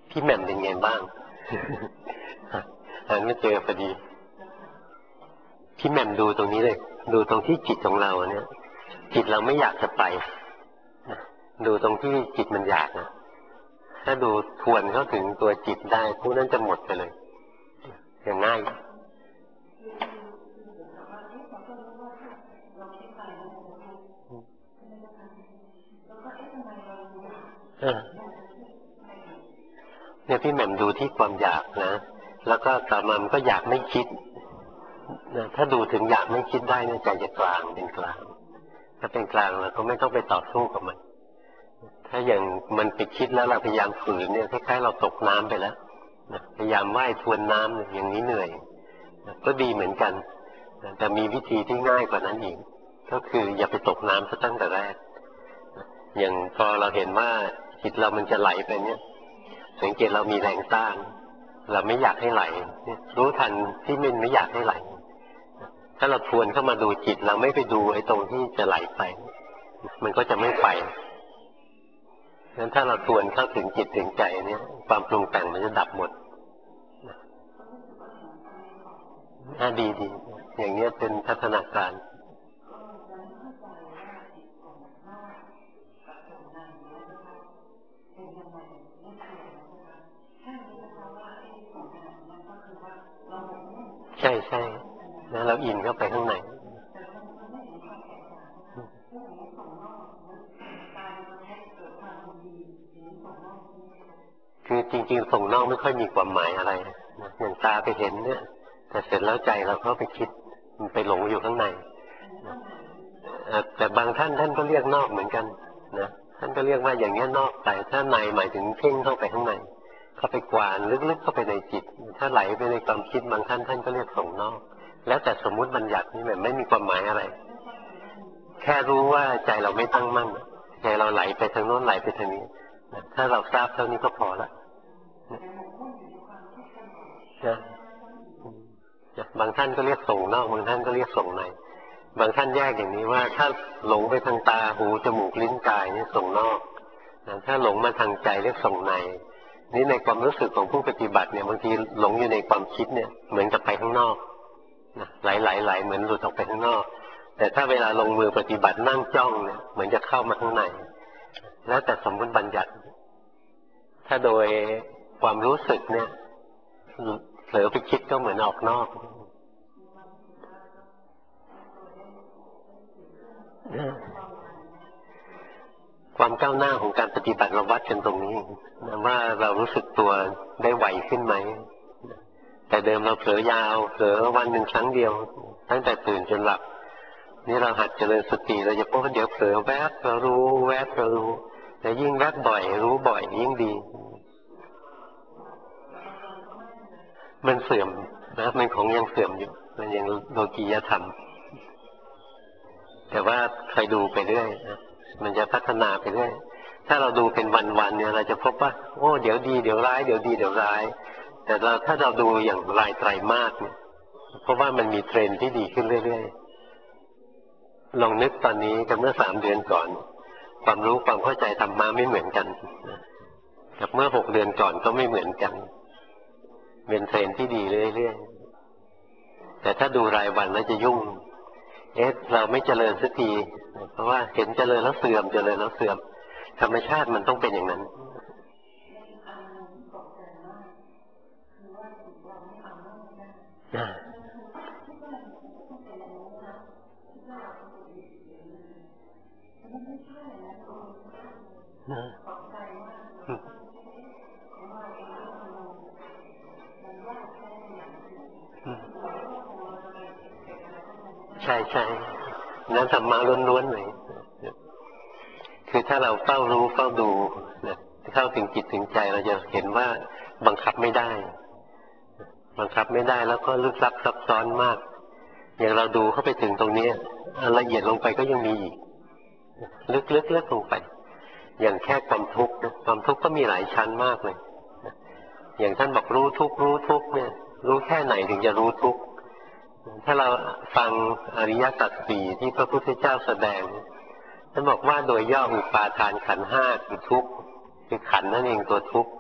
พี่แหม่มเป็นไงบ้างหาไม่เจอพอดีพี่แหม่มดูตรงนี้เลยดูตรงที่จิตของเราเนี่ยจิตเราไม่อยากจะไปดูตรงที่จิตมันอยากนะถ้าดูทวนเข้าถึงตัวจิตได้พวกนั้นจะหมดไปเลยอย่างง่ายเนี่ยพี่แหม่มดูที่ความอยากนะแล้วก็ต่อมามันก็อยากไม่คิดนะถ้าดูถึงอยากไม่คิดได้เนี่ยใจจะกลางเป็นกลางถ้าเป็นกลางเราก็ไม่ต้องไปต่อสู้กับมันถ้าอย่างมันไปคิดแล้วเราพยายามฝืนเนี่ยคล้ายๆเราตกน้ำไปแล้วนะพยายามว่ายทวนน้ำอย่างนี้เหนื่อยนะก็ดีเหมือนกันนะแต่มีวิธีที่ง่ายกว่านั้นอีกก็คืออย่าไปตกน้ำซะตั้งแต่แรกนะอย่างพอเราเห็นว่าจิตเรามันจะไหลไปเนี่ยสังเกตเรามีแรงต้านเราไม่อยากให้ไหลรู้ทันที่มันไม่อยากให้ไหลถ้าเราทวนเข้ามาดูจิตเราไม่ไปดูไอ้ตรงที่จะไหลไปมันก็จะไม่ไปงั้นถ้าเราทวนเข้าถึงจิตถึงใจเนี่ยความปรุงแต่งมันจะดับหมดดีอย่างนี้เป็นพัฒนาการใช่แล้วเราอินเข้าไปข้างในคือจริงๆส่งนอกไม่ค่อยมีความหมายอะไรอย่างตาไปเห็นเนี่ยแต่เสร็จแล้วใจเราเข้าไปคิดมันไปหลงอยู่ข้างในแต่บางท่านก็เรียกนอกเหมือนกันนะท่านก็เรียกว่าอย่างนี้นอกไปถ้าในหมายถึงเพ่งเข้าไปข้างในเข้าไปกวานลึกๆเข้าไปในจิตถ้าไหลไปในความคิดบางท่านก็เรียกส่งนอกแล้วแต่สมมุติบัญญัตินี่มันไม่มีความหมายอะไรแค่รู้ว่าใจเราไม่ตั้งมั่นใจเราไหลไปทางโน้นไหลไปทางนี้ถ้าเราทราบเท่านี้ก็พอละนะบางท่านก็เรียกส่งนอกบางท่านก็เรียกส่งในบางท่านแยกอย่างนี้ว่าถ้าหลงไปทางตาหูจมูกลิ้นกายนี่ส่งนอกถ้าหลงมาทางใจเรียกส่งในนี่ในความรู้สึกของผู้ปฏิบัติเนี่ยบางทีหลงอยู่ในความคิดเนี่ยเหมือนกับไปข้างนอกไหลเหมือนหลุดออกไปข้างนอกแต่ถ้าเวลาลงมือปฏิบัตินั่งจ้องเนี่ยเหมือนจะเข้ามาข้างในแล้วแต่สมมติบัญญัติถ้าโดยความรู้สึกเนี่ยเผลอไปคิดก็เหมือนออกนอกความก้าวหน้าของการปฏิบัติเราวัดกันตรงนี้ว่าเรารู้สึกตัวได้ไหวขึ้นไหมแต่เดิมเราเผลอยาวเผลอวันหนึ่งครั้งเดียวตั้งแต่ตื่นจนหลับนี่เราหัดเจริญสติเราจะพบว่าเดี๋ยวเผลอแวบเรารู้แวบเรารู้แต่ยิ่งแวบบ่อยรู้บ่อยยิ่งดีมันเสื่อมนะมันของยังเสื่อมอยู่มันยังโลกียธรรมแต่ว่าใครดูไปเรื่อยนะมันจะพัฒนาไปเรื่อยถ้าเราดูเป็นวันๆเนี่ยเราจะพบว่าโอ้เดี๋ยวดีเดี๋ยวร้ายเดี๋ยวดีเดี๋ยวร้ายแต่ถ้าเราดูอย่างรายไตรมาสเนี่ยเพราะว่ามันมีเทรนด์ที่ดีขึ้นเรื่อยๆลองนึกตอนนี้กับเมื่อ3 เดือนก่อนความรู้ความเข้าใจธรรมะไม่เหมือนกันกับเมื่อ6 เดือนก่อนก็ไม่เหมือนกันเป็นเทรนด์ที่ดีเรื่อยๆแต่ถ้าดูรายวันแล้วจะยุ่งเราไม่เจริญสักทีเพราะว่าเห็นเจริญแล้วเสื่อมเจริญแล้วเสื่อมธรรมชาติมันต้องเป็นอย่างนั้นใช่นั้นธรรมะล้วนๆเลยคือถ้าเราเฝ้ารู้เฝ้าดูนะเข้าถึงจิตถึงใจเราจะเห็นว่าบังคับไม่ได้แล้วก็ลึกลับซับซ้อนมากอย่างเราดูเข้าไปถึงตรงนี้ละเอียดลงไปก็ยังมีอีกลึกลงไปอย่างแค่ความทุกข์นะความทุกข์ก็มีหลายชั้นมากเลยอย่างท่านบอกรู้ทุกข์เนี่ยรู้แค่ไหนถึงจะรู้ทุกข์ถ้าเราฟังอริยสัจ 4ที่พระพุทธเจ้าแสดงท่านบอกว่าโดยย่ออุปาทานขันธ์ 5คือทุกข์คือขันธ์นั่นเองตัวทุกข์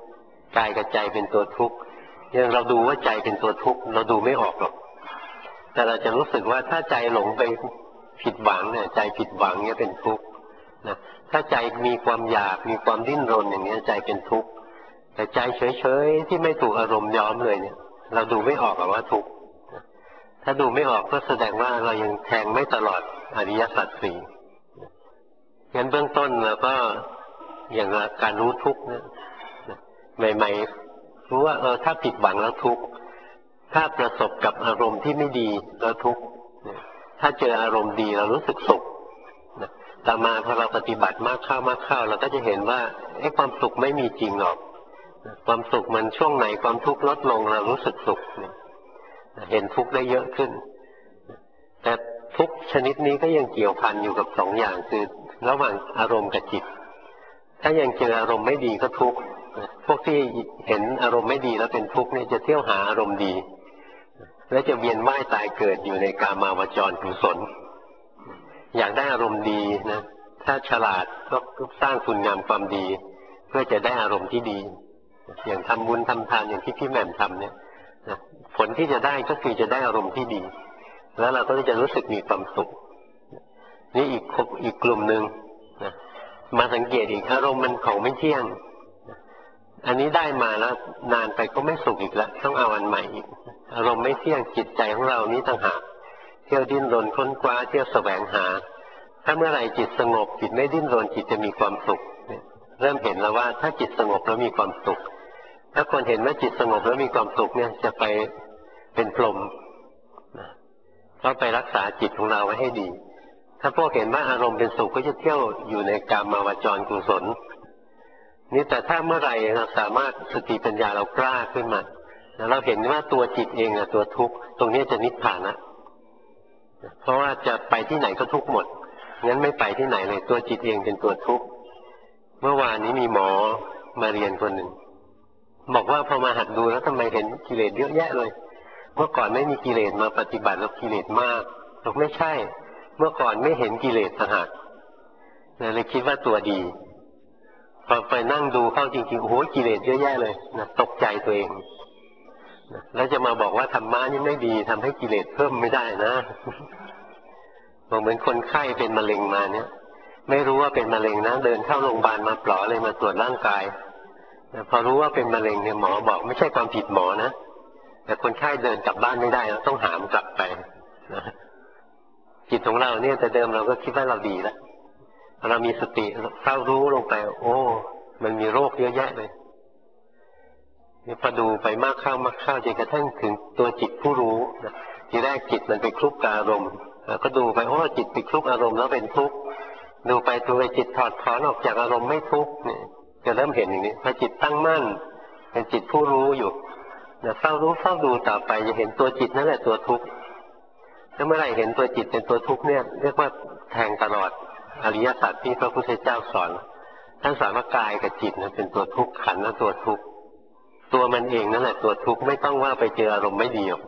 กายกับใจเป็นตัวทุกข์ยังเราดูว่าใจเป็นตัวทุกข์เราดูไม่ออกหรอกแต่เราจะรู้สึกว่าถ้าใจหลงไปผิดหวังเนี่ยใจผิดหวังเนี่ยเป็นทุกข์นะถ้าใจมีความอยากมีความดิ้นรนอย่างนี้ใจเป็นทุกข์แต่ใจเฉยๆที่ไม่ถูกอารมณ์ย้อมเลยเนี่ยเราดูไม่ออกว่าทุกข์ถ้าดูไม่ออกก็แสดงว่าเรายังแทงไม่ตลอดอริยสัจสี่งั้นเบื้องต้นเราก็อย่างการรู้ทุกข์เนี่ยใหม่ๆรู้ว่าถ้าผิดหวังแล้วทุกข์ถ้าประสบกับอารมณ์ที่ไม่ดีแล้วทุกข์ถ้าเจออารมณ์ดีเรารู้สึกสุขต่อมาพอเราปฏิบัติมากเข้าเราก็จะเห็นว่าความสุขไม่มีจริงหรอกความสุขมันช่วงไหนความทุกข์ลดลงเรารู้สึกสุขเห็นทุกข์ได้เยอะขึ้นแต่ทุกชนิดนี้ก็ยังเกี่ยวพันอยู่กับสองอย่างคือระหว่างอารมณ์กับจิตถ้ายังเจออารมณ์ไม่ดีก็ทุกข์พวกที่เห็นอารมณ์ไม่ดีแล้วเป็นทุกข์เนี่ยจะเที่ยวหาอารมณ์ดีและจะเวียนว่ายตายเกิดอยู่ในกามาวจรกุศลอยากได้อารมณ์ดีนะถ้าฉลาดก็สร้างคุณงามความดีเพื่อจะได้อารมณ์ที่ดีอย่างทำบุญทำทานอย่างที่พี่แหม่มทำเนี่ยผลที่จะได้ก็คือจะได้อารมณ์ที่ดีแล้วเราก็จะรู้สึกมีความสุขนี่อีกกลุ่มหนึ่งนะมาสังเกตอีกอารมณ์มันของไม่เที่ยงอันนี้ได้มาแล้วนานไปก็ไม่สุขอีกแล้วต้องเอาอันใหม่อีกอารมณ์ไม่เที่ยงจิตใจของเรานี้ต่างหากเที่ยวดิ้นรนค้นคว้าเที่ยวแสวงหาถ้าเมื่อไหร่จิตสงบจิตไม่ดิ้นรนจิตจะมีความสุขเริ่มเห็นแล้วว่าถ้าจิตสงบแล้วมีความสุขถ้าคนเห็นว่าจิตสงบแล้วมีความสุขเนี่ยจะไปเป็นพรหมเพราะไปรักษาจิตของเราไว้ให้ดีถ้าพวกเห็นว่าอารมณ์เป็นสุขก็จะเที่ยวอยู่ในกามาวจรกุศลนี่แต่ถ้าเมื่อไหร่เราสามารถสติปัญญาเรากล้าขึ้นมาแล้วเราเห็นว่าตัวจิตเองตัวทุกข์ตรงนี้จะนิพพานนะเพราะว่าจะไปที่ไหนก็ทุกข์หมดงั้นไม่ไปที่ไหนเลยตัวจิตเองเป็นตัวทุกข์เมื่อวานนี้มีหมอมาเรียนคนหนึ่งบอกว่าพอมาหัดดูแล้วทำไมเห็นกิเลสเยอะแยะเลยเมื่อก่อนไม่มีกิเลสมาปฏิบัติแล้วกิเลสมากบอกไม่ใช่เมื่อก่อนไม่เห็นกิเลสต่างหากเลยคิดว่าตัวดีพอไปนั่งดูเข้าจริงๆโอ้โหกิเลสเยอะแยะเลยนะตกใจตัวเองแล้วจะมาบอกว่าธรรมะนี่ไม่ดีทำให้กิเลสเพิ่มไม่ได้นะเหมือนคนไข้เป็นมะเร็งมาเนี่ยไม่รู้ว่าเป็นมะเร็งนะเดินเข้าโรงพยาบาลมาปลอเลยมาตรวจร่างกายพอรู้ว่าเป็นมะเร็งเนี่ยหมอบอกไม่ใช่ความผิดหมอนะแต่คนไข้เดินกลับบ้านไม่ได้แล้วต้องหามกลับไปนะจิตของเราเนี่ยแต่เดิมเราก็คิดว่าเราดีแล้วเรามีสติเฝ้ารู้ลงไปโอ้มันมีโรคเยอะแยะเลยนี่พอดูไปมากเข้จนกระทั่งถึงตัวจิตผู้รู้นะทีแรกจิตมันไปคลุกกับอารมณ์ก็ดูไปโอ้จิตไปคลุกอารมณ์แล้วเป็นทุกข์ดูไปจิตถอดถอนออกจากอารมณ์ไม่ทุกข์เนี่ยจะเริ่มเห็นอย่างนี้พอจิตตั้งมั่นเป็นจิตผู้รู้อยู่เฝ้ารู้เฝ้าดูต่อไปจะเห็นตัวจิตนั่นแหละตัวทุกข์ถ้าเมื่อไหร่เห็นตัวจิตเป็นตัวทุกข์เนี่ยเรียกว่าแทงตลอดอริยสัจที่พระพุทธเจ้าสอนท่านสอนว่ากายกับจิตเป็นตัวทุกข์ขันธ์นั่นตัวทุกข์ตัวมันเองนั่นแหละตัวทุกข์ไม่ต้องว่าไปเจออารมณ์ไม่ดีหรอก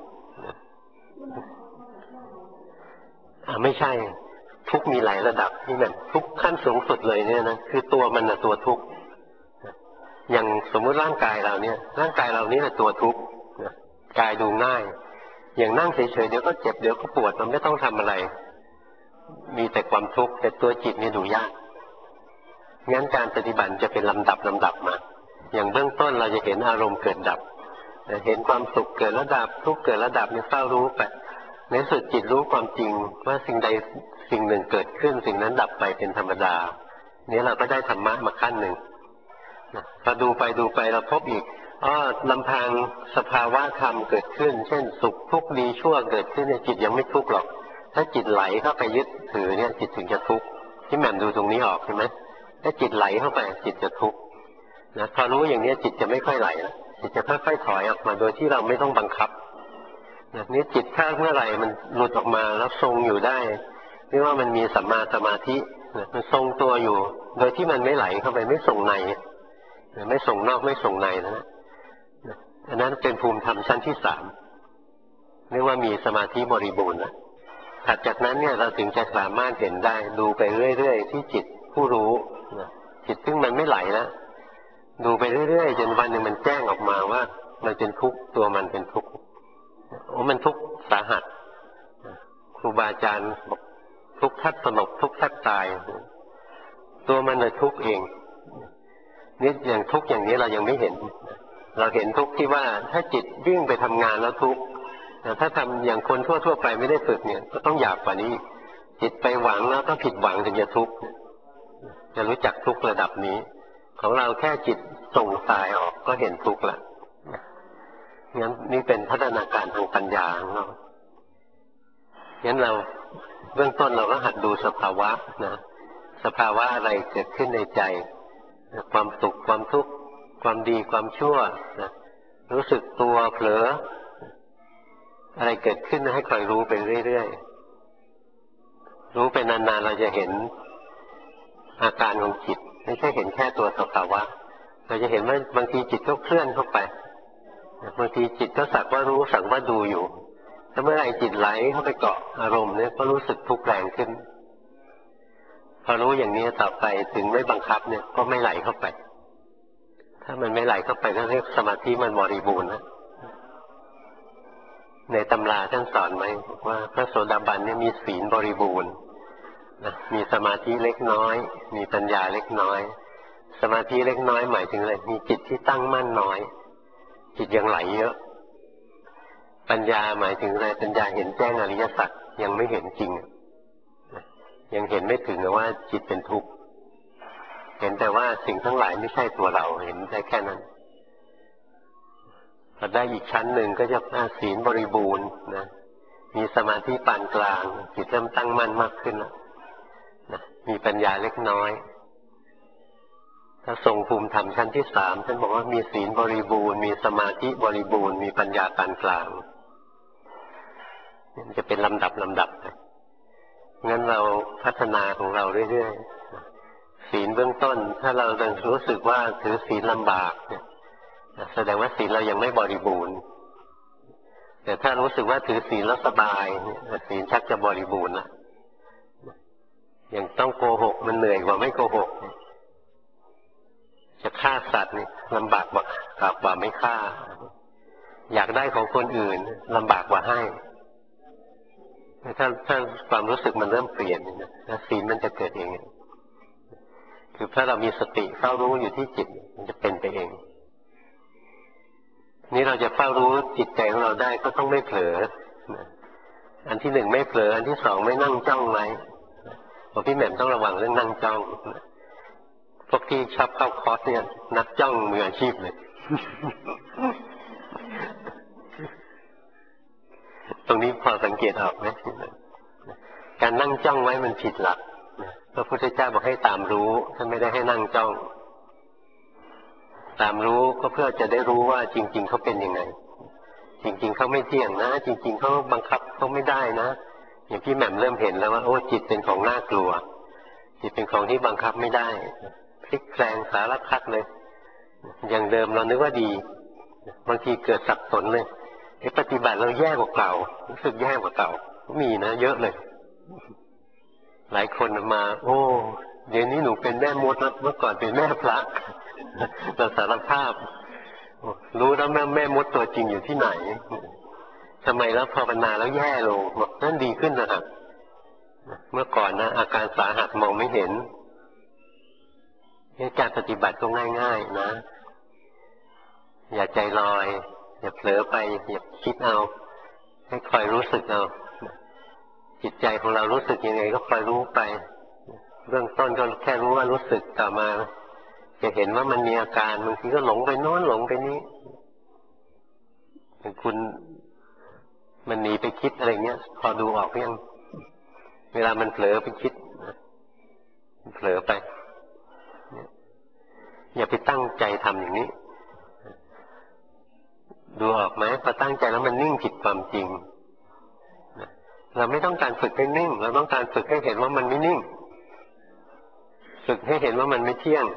ไม่ใช่ทุกข์มีหลายระดับนี่แบบทุกข์ขั้นสูงสุดเลยเนี่ยนะคือตัวมันน่ะตัวทุกข์อย่างสมมุติร่างกายเราเนี่ยร่างกายเรานี่แหละตัวทุกข์กายดูง่ายอย่างนั่งเฉยๆเดี๋ยวก็เจ็บเดี๋ยวก็ปวดมันไม่ต้องทำอะไรมีแต่ความทุกข์แต่ตัวจิตนี่ดูยากงั้นการปฏิบัติจะเป็นลำดับมาอย่างเบื้องต้นเราจะเห็นอารมณ์เกิดดับเห็นความสุขเกิดแล้วดับทุกข์เกิดแล้วดับเนี่ยเฝ้ารู้ไปในสุดจิตรู้ความจริงว่าสิ่งใดสิ่งหนึ่งเกิดขึ้นสิ่งนั้นดับไปเป็นธรรมดานี้เราก็ได้ธรรมะมาขั้นหนึ่งพอดูไปเราพบอีกลำพังสภาวะธรรมเกิดขึ้นเช่นสุขทุกข์ดีชั่วเกิดขึ้นเนี่ยจิตยังไม่ทุกข์หรอกถ้าจิตไหลเข้าไปยึดถือเนี่ยจิตถึงจะทุกข์ที่แหม่มดูตรงนี้ออกใช่ไหมถ้าจิตไหลเข้าไปจิตจะทุกข์นะพอรู้อย่างนี้จิตจะไม่ค่อยไหลแล้วจิตจะค่อยๆถอยออกมาโดยที่เราไม่ต้องบังคับนี่จิตถ้าเมื่อไหร่มันหลุดออกมาแล้วทรงอยู่ได้เรียกว่ามันมีสัมมาสมาธิมันทรงตัวอยู่โดยที่มันไม่ไหลเข้าไปไม่ส่งในไม่ส่งนอกไม่ส่งในนะอันนั้นเป็นภูมิธรรมชั้นที่สามเรียกว่ามีสมาธิบริบูรณ์นะถัดจากนั้นเนี่ยเราถึงจะสามารถเห็นได้ดูไปเรื่อยๆที่จิตผู้รู้จิตซึ่งมันไม่ไหลแล้วดูไปเรื่อยๆจนวันหนึ่งมันแจ้งมันเป็นทุกข์ตัวมันเป็นทุกข์โอ้มันทุกข์สาหัสครูบาอาจารย์บอกทุกข์แทบสลบทุกข์แทบตายตัวมันเลยทุกข์เองนี่อย่างทุกข์อย่างนี้เรายังไม่เห็นเราเห็นทุกข์ที่ว่าถ้าจิตวิ่งไปทำงานแล้วทุกข์ถ้าทำอย่างคนทั่วไปไม่ได้ฝึกเนี่ยก็ต้องหยาบกว่านี้จิตไปหวังแล้วก็ผิดหวังถึงจะทุกข์จะรู้จักทุกข์ระดับนี้ของเราแค่จิตส่งสายออกก็เห็นทุกข์ละงั้นนี่เป็นพัฒนาการทางปัญญาของเรางั้นเราเบื้องต้นเราก็หัดดูสภาวะนะสภาวะอะไรเกิดขึ้นในใจความสุขความทุกข์ความดีความชั่วนะรู้สึกตัวเผลออะไรเกิดขึ้นให้คอยรู้ไปเรื่อยๆรู้ไปนานๆเราจะเห็นอาการของจิตไม่ใช่เห็นแค่ตัวสภาวะเราจะเห็นว่าบางทีจิตก็เคลื่อนเข้าไปบางทีจิตก็สักว่ารู้สักว่าดูอยู่ถ้าเมื่อไหร่จิตไหลเข้าไปเกาะอารมณ์เนี่ยก็รู้สึกทุกข์แรงขึ้นพอรู้อย่างนี้ต่อไปถึงไม่บังคับเนี่ยก็ไม่ไหลเข้าไปถ้ามันไม่ไหลเข้าไปก็เรียกสมาธิมันบริบูรณ์นะในตำราท่านสอนไหมว่าพระโสดาบันเนี่ยมีศีลบริบูรณ์นะมีสมาธิเล็กน้อยมีปัญญาเล็กน้อยสมาธิเล็กน้อยหมายถึงอะไรมีจิตที่ตั้งมั่นน้อยจิตยังไหลเยอะปัญญาหมายถึงอะไรปัญญาเห็นแจ้งอริยสัจยังไม่เห็นจริงยังเห็นไม่ถึงว่าจิตเป็นทุกข์เห็นแต่ว่าสิ่งทั้งหลายไม่ใช่ตัวเราเห็นได้แค่นั้นพอได้อีกชั้นหนึ่งก็จะศีลบริบูรณ์นะมีสมาธิปานกลางจิตเริ่มตั้งมั่นมากขึ้นแล้วนะมีปัญญาเล็กน้อยถ้าทรงภูมิธรรมชั้นที่สามท่านบอกว่ามีศีลบริบูรณ์มีสมาธิบริบูรณ์มีปัญญาปานกลางมันจะเป็นลำดับงั้นเราพัฒนาของเราเรื่อยๆศีลเบื้องต้นถ้าเรารู้สึกว่าถือศีลลำบากเนี่ยแสดงว่าศีลเรายังไม่บริบูรณ์แต่ถ้ารู้สึกว่าถือศีลแล้วสบายศีลชักจะบริบูรณ์ละอย่างต้องโกหกมันเหนื่อยกว่าไม่โกหกจะฆ่าสัตว์นี่ลำบากกว่าไม่ฆ่าอยากได้ของคนอื่นลำบากกว่าให้ถ้าความรู้สึกมันเริ่มเปลี่ยนนะศีลมันจะเกิดเองคือถ้าเรามีสติเฝ้ารู้อยู่ที่จิตมันจะเป็นไปเองนี่เราจะเฝ้ารู้จิตใจของเราได้ก็ต้องไม่เผลออันที่หนึ่งไม่เผลออันที่สองไม่นั่งจ้องไว้พอพี่แหม่มต้องระวังเรื่องนั่งจ้องพวกที่ชอบเข้าคอร์สเนี่ยนักจ้องมืออาชีพเลยตรงนี้พอสังเกตออกไหมการนั่งจ้องไว้มันผิดหลักพระพุทธเจ้าบอกให้ตามรู้ท่านไม่ได้ให้นั่งจ้องตามรู้ก็เพื่อจะได้รู้ว่าจริงๆเขาเป็นยังไงจริงๆเขาไม่เที่ยงนะจริงๆเขาบังคับเขาไม่ได้นะอย่างพี่แหม่มเริ่มเห็นแล้วว่าโอ้จิตเป็นของน่ากลัวจิตเป็นของที่บังคับไม่ได้พลิกแปลงสารพัดเลยอย่างเดิมเรานึกว่าดีบางทีเกิดสับสนเลยปฏิบัติเราแย่กว่าเก่ารู้สึกแย่กว่าเก่ามีนะเยอะเลยหลายคนมาโอ้เดี๋ยวนี้หนูเป็นแม่มดแล้วเมื่อก่อนเป็นแม่พระเราสารภาพรู้แล้วแม่มดตัวจริงอยู่ที่ไหนทำไมแล้วภาวนาแล้วแย่ลงบอกนั่นดีขึ้นนะครับเมื่อก่อนนะอาการสาหัสมองไม่เห็นการปฏิบัติก็ง่ายๆนะอย่าใจลอยอย่าเผลอไปอย่าคิดเอาให้คอยรู้สึกเอาจิตใจของเรารู้สึกยังไงก็คอยรู้ไปเบื้องต้นก็แค่รู้ว่ารู้สึกต่อมาจะเห็นว่ามันมีอาการบางทีก็หลงไปโน้นหลงไปนี้คุณมันหนีไปคิดอะไรเงี้ยพอดูออกยังเวลามันเผลอไปคิดเผลอไปอย่าไปตั้งใจทำอย่างนี้ดูออกไหมพอตั้งใจแล้วมันนิ่งผิดความจริงเราไม่ต้องการฝึกให้นิ่งเราต้องการฝึกให้เห็นว่ามันไม่นิ่งฝึกให้เห็นว่ามันไม่เที่ยง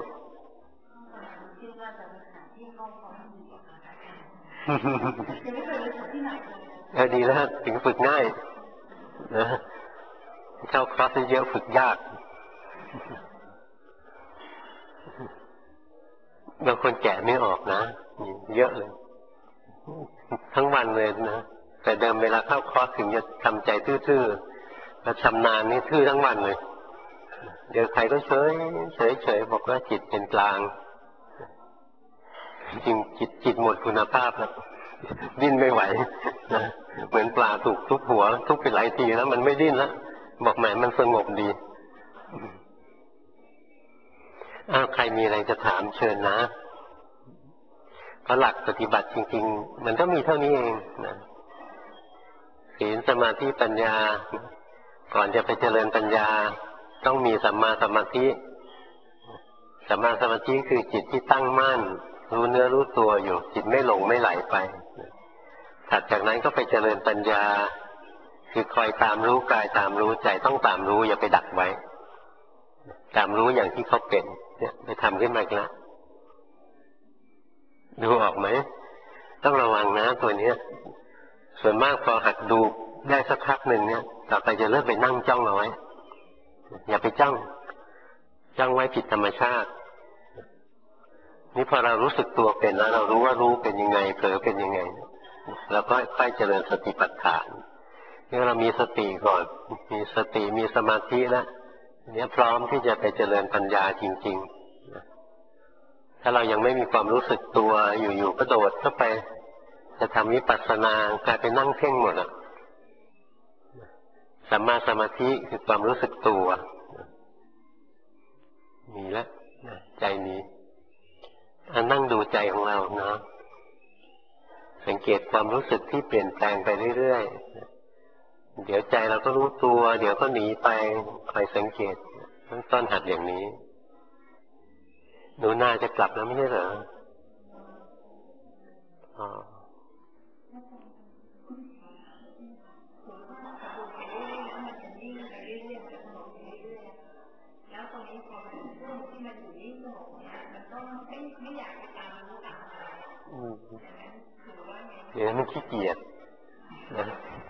ดีแล้วถึงฝึกง่ายนะเข้าคลาสเยอะฝึกยากบางคนแกะไม่ออกนะเยอะเลยทั้งวันเลยนะแต่เดิมเวลาเข้าคอร์สถึงจะทำใจทื่อๆแล้วชำนาญนี่ทื่อทั้งวันเลยเดี๋ยวใครก็เฉยบอกว่าจิตเป็นกลางจริงจิตหมดคุณภาพแล้วดิ้นไม่ไหวนะเหมือนปลาถูกทุบหัวทุบไปหลายทีแล้วมันไม่ดิ้นแล้วบอกแหมมันสงบดีใครมีอะไรจะถามเชิญนะเพราะหลักปฏิบัติจริงๆมันก็มีเท่านี้เองนะศีลสมาธิปัญญาก่อนจะไปเจริญปัญญาต้องมีสัมมาสมาธิสัมมาสมาธิคือจิตที่ตั้งมั่นรู้เนื้อรู้ตัวอยู่จิตไม่หลงไม่ไหลไปถัดจากนั้นก็ไปเจริญปัญญาคือคอยตามรู้กายตามรู้ใจต้องตามรู้อย่าไปดักไว้ตามรู้อย่างที่เขาเป็นเนี่ยไปทำขึ้นมาอีกแล้วดูออกไหมต้องระวังนะตัวนี้ส่วนมากพอหัดดูได้สักพักหนึ่งเนี่ยต่อไปจะเริ่มไปนั่งจ้องเอาไว้อย่าไปจ้องไว้ผิดธรรมชาตินี่พอเรารู้สึกตัวเป็นแล้วเรารู้ว่ารู้เป็นยังไงเผลอเป็นยังไงแล้วก็ค่อยเจริญสติปัฏฐานนี่เรามีสติก่อนมีสติมีสมาธิแล้วเนี่ยพร้อมที่จะไปเจริญปัญญาจริงๆถ้าเรายังไม่มีความรู้สึกตัวอยู่ๆก็โดดเข้าไปจะทำวิปัสสนากลายเป็นนั่งเพ่งหมดอ่ะสัมมาสมาธิคือความรู้สึกตัวมีแล้วใจมีนั่งดูใจของเราเนาะสังเกตความรู้สึกที่เปลี่ยนแปลงไปเรื่อยๆเดี๋ยวใจเราก็รู้ตัวเดี๋ยวก็หนีไปคอยสังเกตต้นหัดอย่างนี้หนูน่าจะกลับแล้วไม่ใช่เหรอเดี๋ยวมันขี้เกียจนะ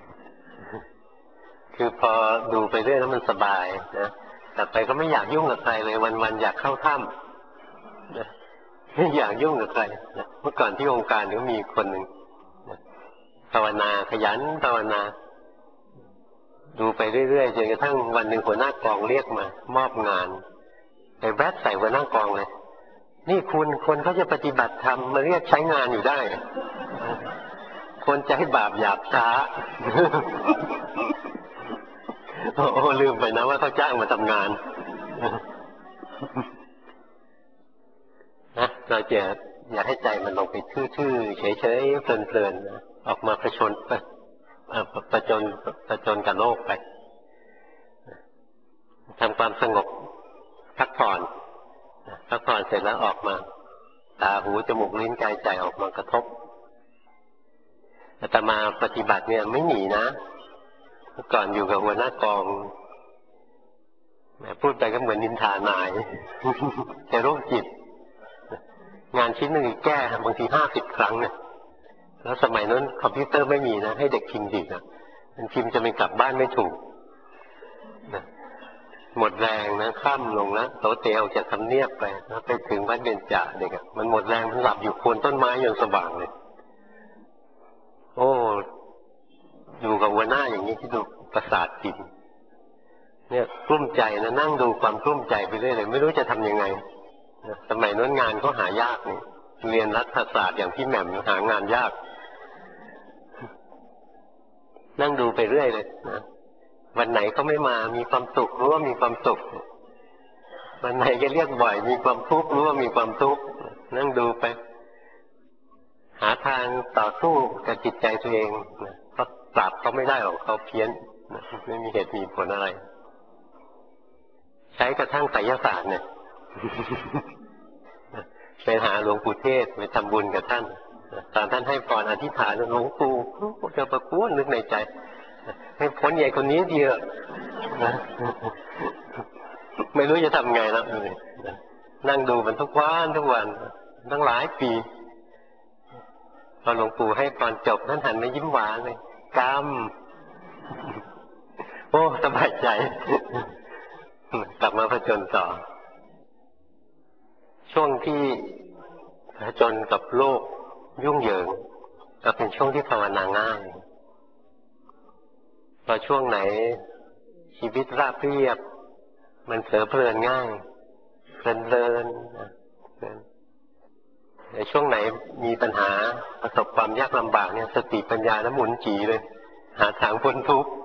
คือพอดูไปเรื่อยแล้วมันสบายนะแต่ไปก็ไม่อยากยุ่งกับใครเลยวันๆอยากเข้าถ้ำนะไม่อยากยุ่งกับใครนะเมื่อก่อนที่องค์การก็มีคนหนึ่งนะภาวนาขยันภาวนาดูไปเรื่อยๆจนกระทั่งวันหนึ่งหัวหน้ากองเรียกมามอบงานไปแวะใส่หัวหน้ากองเลยนี่คุณคนเขาจะปฏิบัติธรรมมาเรียกใช้งานอยู่ได้คนใจบาปหยาบช้าโอ้ลืมไปนะว่าเขาจ้างมาทำงานนะเราจะอย่าให้ใจมันลงไปทื่อๆเฉยๆเพลินๆนะออกมาประจนกับโลกไปทำความสงบพักผ่อนเสร็จแล้วออกมาตาหูจมูกลิ้นกายใจออกมากระทบอาตมาปฏิบัติเนี่ยไม่หนีนะเมื่อก่อนอยู่กับหัวหน้ากองพูดไปก็เหมือนนินทานายแต่โรคจิตงานชิ้นหนึ่งแก้บางที50 ครั้งเนี่ยแล้วสมัยนั้นคอมพิวเตอร์ไม่มีนะให้เด็กพิมพ์ดีนะมันพิมพ์จะไม่กลับบ้านไม่ถูกนะหมดแรงนะค่ำลงแล้วโตเตียวจะทำเนียบไปแล้วไปถึงวัดเบญจเด็กมันหมดแรงมันหลับอยู่โคนต้นไม้จนสว่างเลยโอ้อยู่กับหัวหน้าอย่างนี้ที่ดูประสาทกินเนี่ยกลุ้มใจนะนั่งดูความกลุ้มใจไปเรื่อยเลยไม่รู้จะทำยังไงสมัยนั้นงานก็หายากนี่เรียนรัฐศาสตร์อย่างพี่แหม่มหางานยากนั่งดูไปเรื่อยเลยนะวันไหนเขาไม่มามีความสุขรู้ว่ามีความสุขวันไหนก็เรียกบ่อยมีความทุกข์รู้ว่ามีความทุกข์นั่งดูไปหาทางต่อสู้กับจิตใจตัวเองก็ปราบเขาไม่ได้หรอกเขาเพี้ยนไม่มีเหตุมีผลอะไรใช้กระทั่งไสยศาสตร์เนี่ยไปหาหลวงปู่เทศไปทำบุญกับท่านตอนท่านให้พรอธิษฐานหลวงปู่เจ้าประคุณนึกในใจให้พ้นใหญ่คนนี้ดีอะไม่รู้จะทำไงแล้วนั่งดูมันทุกวันตั้งหลายปีพอหลวงปู่ให้พรจบท่านหันมายิ้มหวานเลยกรรมโอ้สบายใจกลับมาผจญต่อช่วงที่ผจญกับโลกยุ่งเหยิงก็เป็นช่วงที่ภาวนาง่ายพอช่วงไหนชีวิตราบเรียบมันเผลอเพลินง่ายเพลินในช่วงไหนมีปัญหาประสบความยากลำบากเนี่ยสติปัญญาแล้วหมุนจีเลยหาทางพ้นทุกข์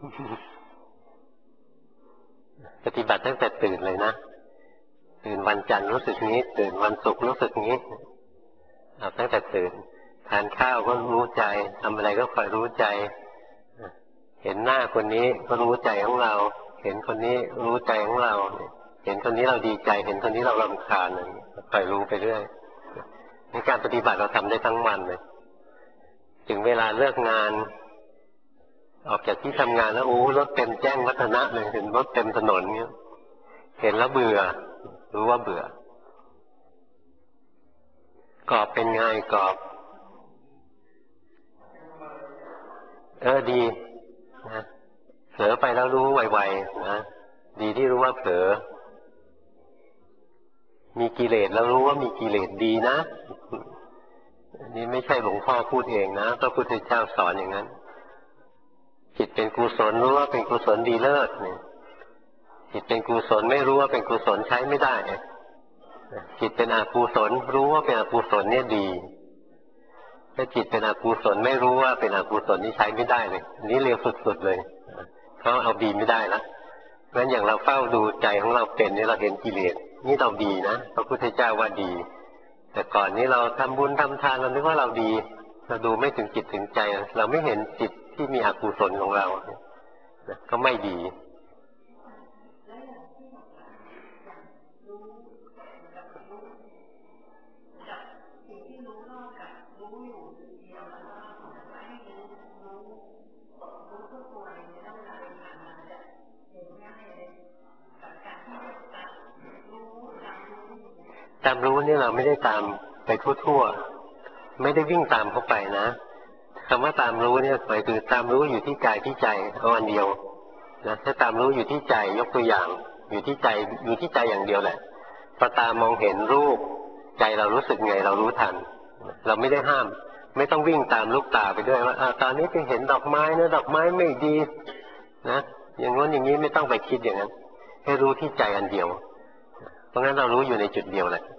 ปฏิบัติตั้งแต่ตื่นเลยนะตื่นวันจันทร์รู้สึกนี้ตื่นวันศุกร์รู้สึกนี้เอาตั้งแต่ตื่นทานข้าวก็รู้ใจทำอะไรก็คอยรู้ใจเห็นหน้าคนนี้ก็รู้ใจของเราเห็นคนนี้รู้ใจของเราเห็นคนนี้เราดีใจเห็นคนนี้เรารำคาญคอยรู้ไปเรื่อยในการปฏิบัติเราทำได้ทั้งวันเลยถึงเวลาเลิกงานออกจากที่ทำงานแล้วรถเต็มแจ้งวัฒนะเลยเห็นรถเต็มถนนเงี้ยเห็นแล้วเบื่อรู้ว่าเบื่อกรอบเป็นไงกรอบดีนะเผลอไปแล้วรู้ไวๆนะดีที่รู้ว่าเผลอมีกิเลสแล้วรู้ว่ามีกิเลสดีนะนี่ไม่ใช่หลวงพ่อพูดเองนะพระพุทธเจ้าสอนอย่างนั้นจิตเป็นกุศลรู้ว่าเป็นกุศลดีเลิศเนี่ยจิตเป็นกุศลไม่รู้ว่าเป็นกุศลใช้ไม่ได้จิตเป็นอกุศลรู้ว่าเป็นอกุศลเนี่ยดีถ้าจิตเป็นอกุศลไม่รู้ว่าเป็นอกุศลนี่ใช้ไม่ได้เลยนี่เร็วสุดๆเลยเขาเอาดีไม่ได้ละเพราะฉะนั้นอย่างเราเฝ้าดูใจของเราเป็นนี่เราเห็นกิเลสนี่เราดีนะพระพุทธเจ้าว่าดีแต่ก่อนนี้เราทำบุญทำทานเรานึกว่าเราดีเราดูไม่ถึงจิตถึงใจเราไม่เห็นจิตที่มีอกุศลของเราก็ไม่ดีตามรู้นี่เราไม่ได้ตามไปทั่วๆไม่ได้วิ่งตามเขาไปนะคำว่าตามรู้เนี่ยหมายถึงตามรู้อยู่ที่กายที่ใจเอาอันเดียวนะถ้าตามรู้อยู่ที่ใจยกตัวอย่างอยู่ที่ใจอย่างเดียวแหละพอตามองเห็นรูปใจเรารู้สึกไงเรารู้ทันเราไม่ได้ห้ามไม่ต้องวิ่งตามลูกตาไปด้วยว่าตอนนี้ไปเห็นดอกไม้นะดอกไม้ไม่ดีนะอย่างนั้นอย่างนี้ไม่ต้องไปคิดอย่างนั้นให้รู้ที่ใจอันเดียวเพราะงั้นเรารู้อยู่ในจุดเดียวแหละ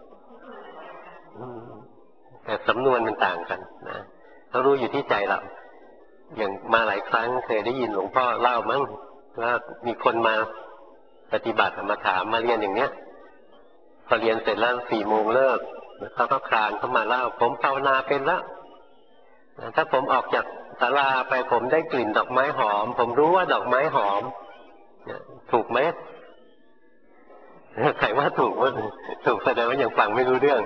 แต่สำนวนมันต่างกันนะเรารู้อยู่ที่ใจเราอย่างมาหลายครั้งเคยได้ยินหลวงพ่อเล่ามั้งว่ามีคนมาปฏิบัติมาถามมาเรียนอย่างเนี้ยพอเรียนเสร็จแล้ว4 โมงเลิกเขาก็คลานเข้ามาเล่าผมภาวนาเป็นแล้วถ้าผมออกจากศาลาไปผมได้กลิ่นดอกไม้หอมผมรู้ว่าดอกไม้หอมถูกไหมใครว่าถูกแสดงว่ายังฟังไม่รู้เรื่อง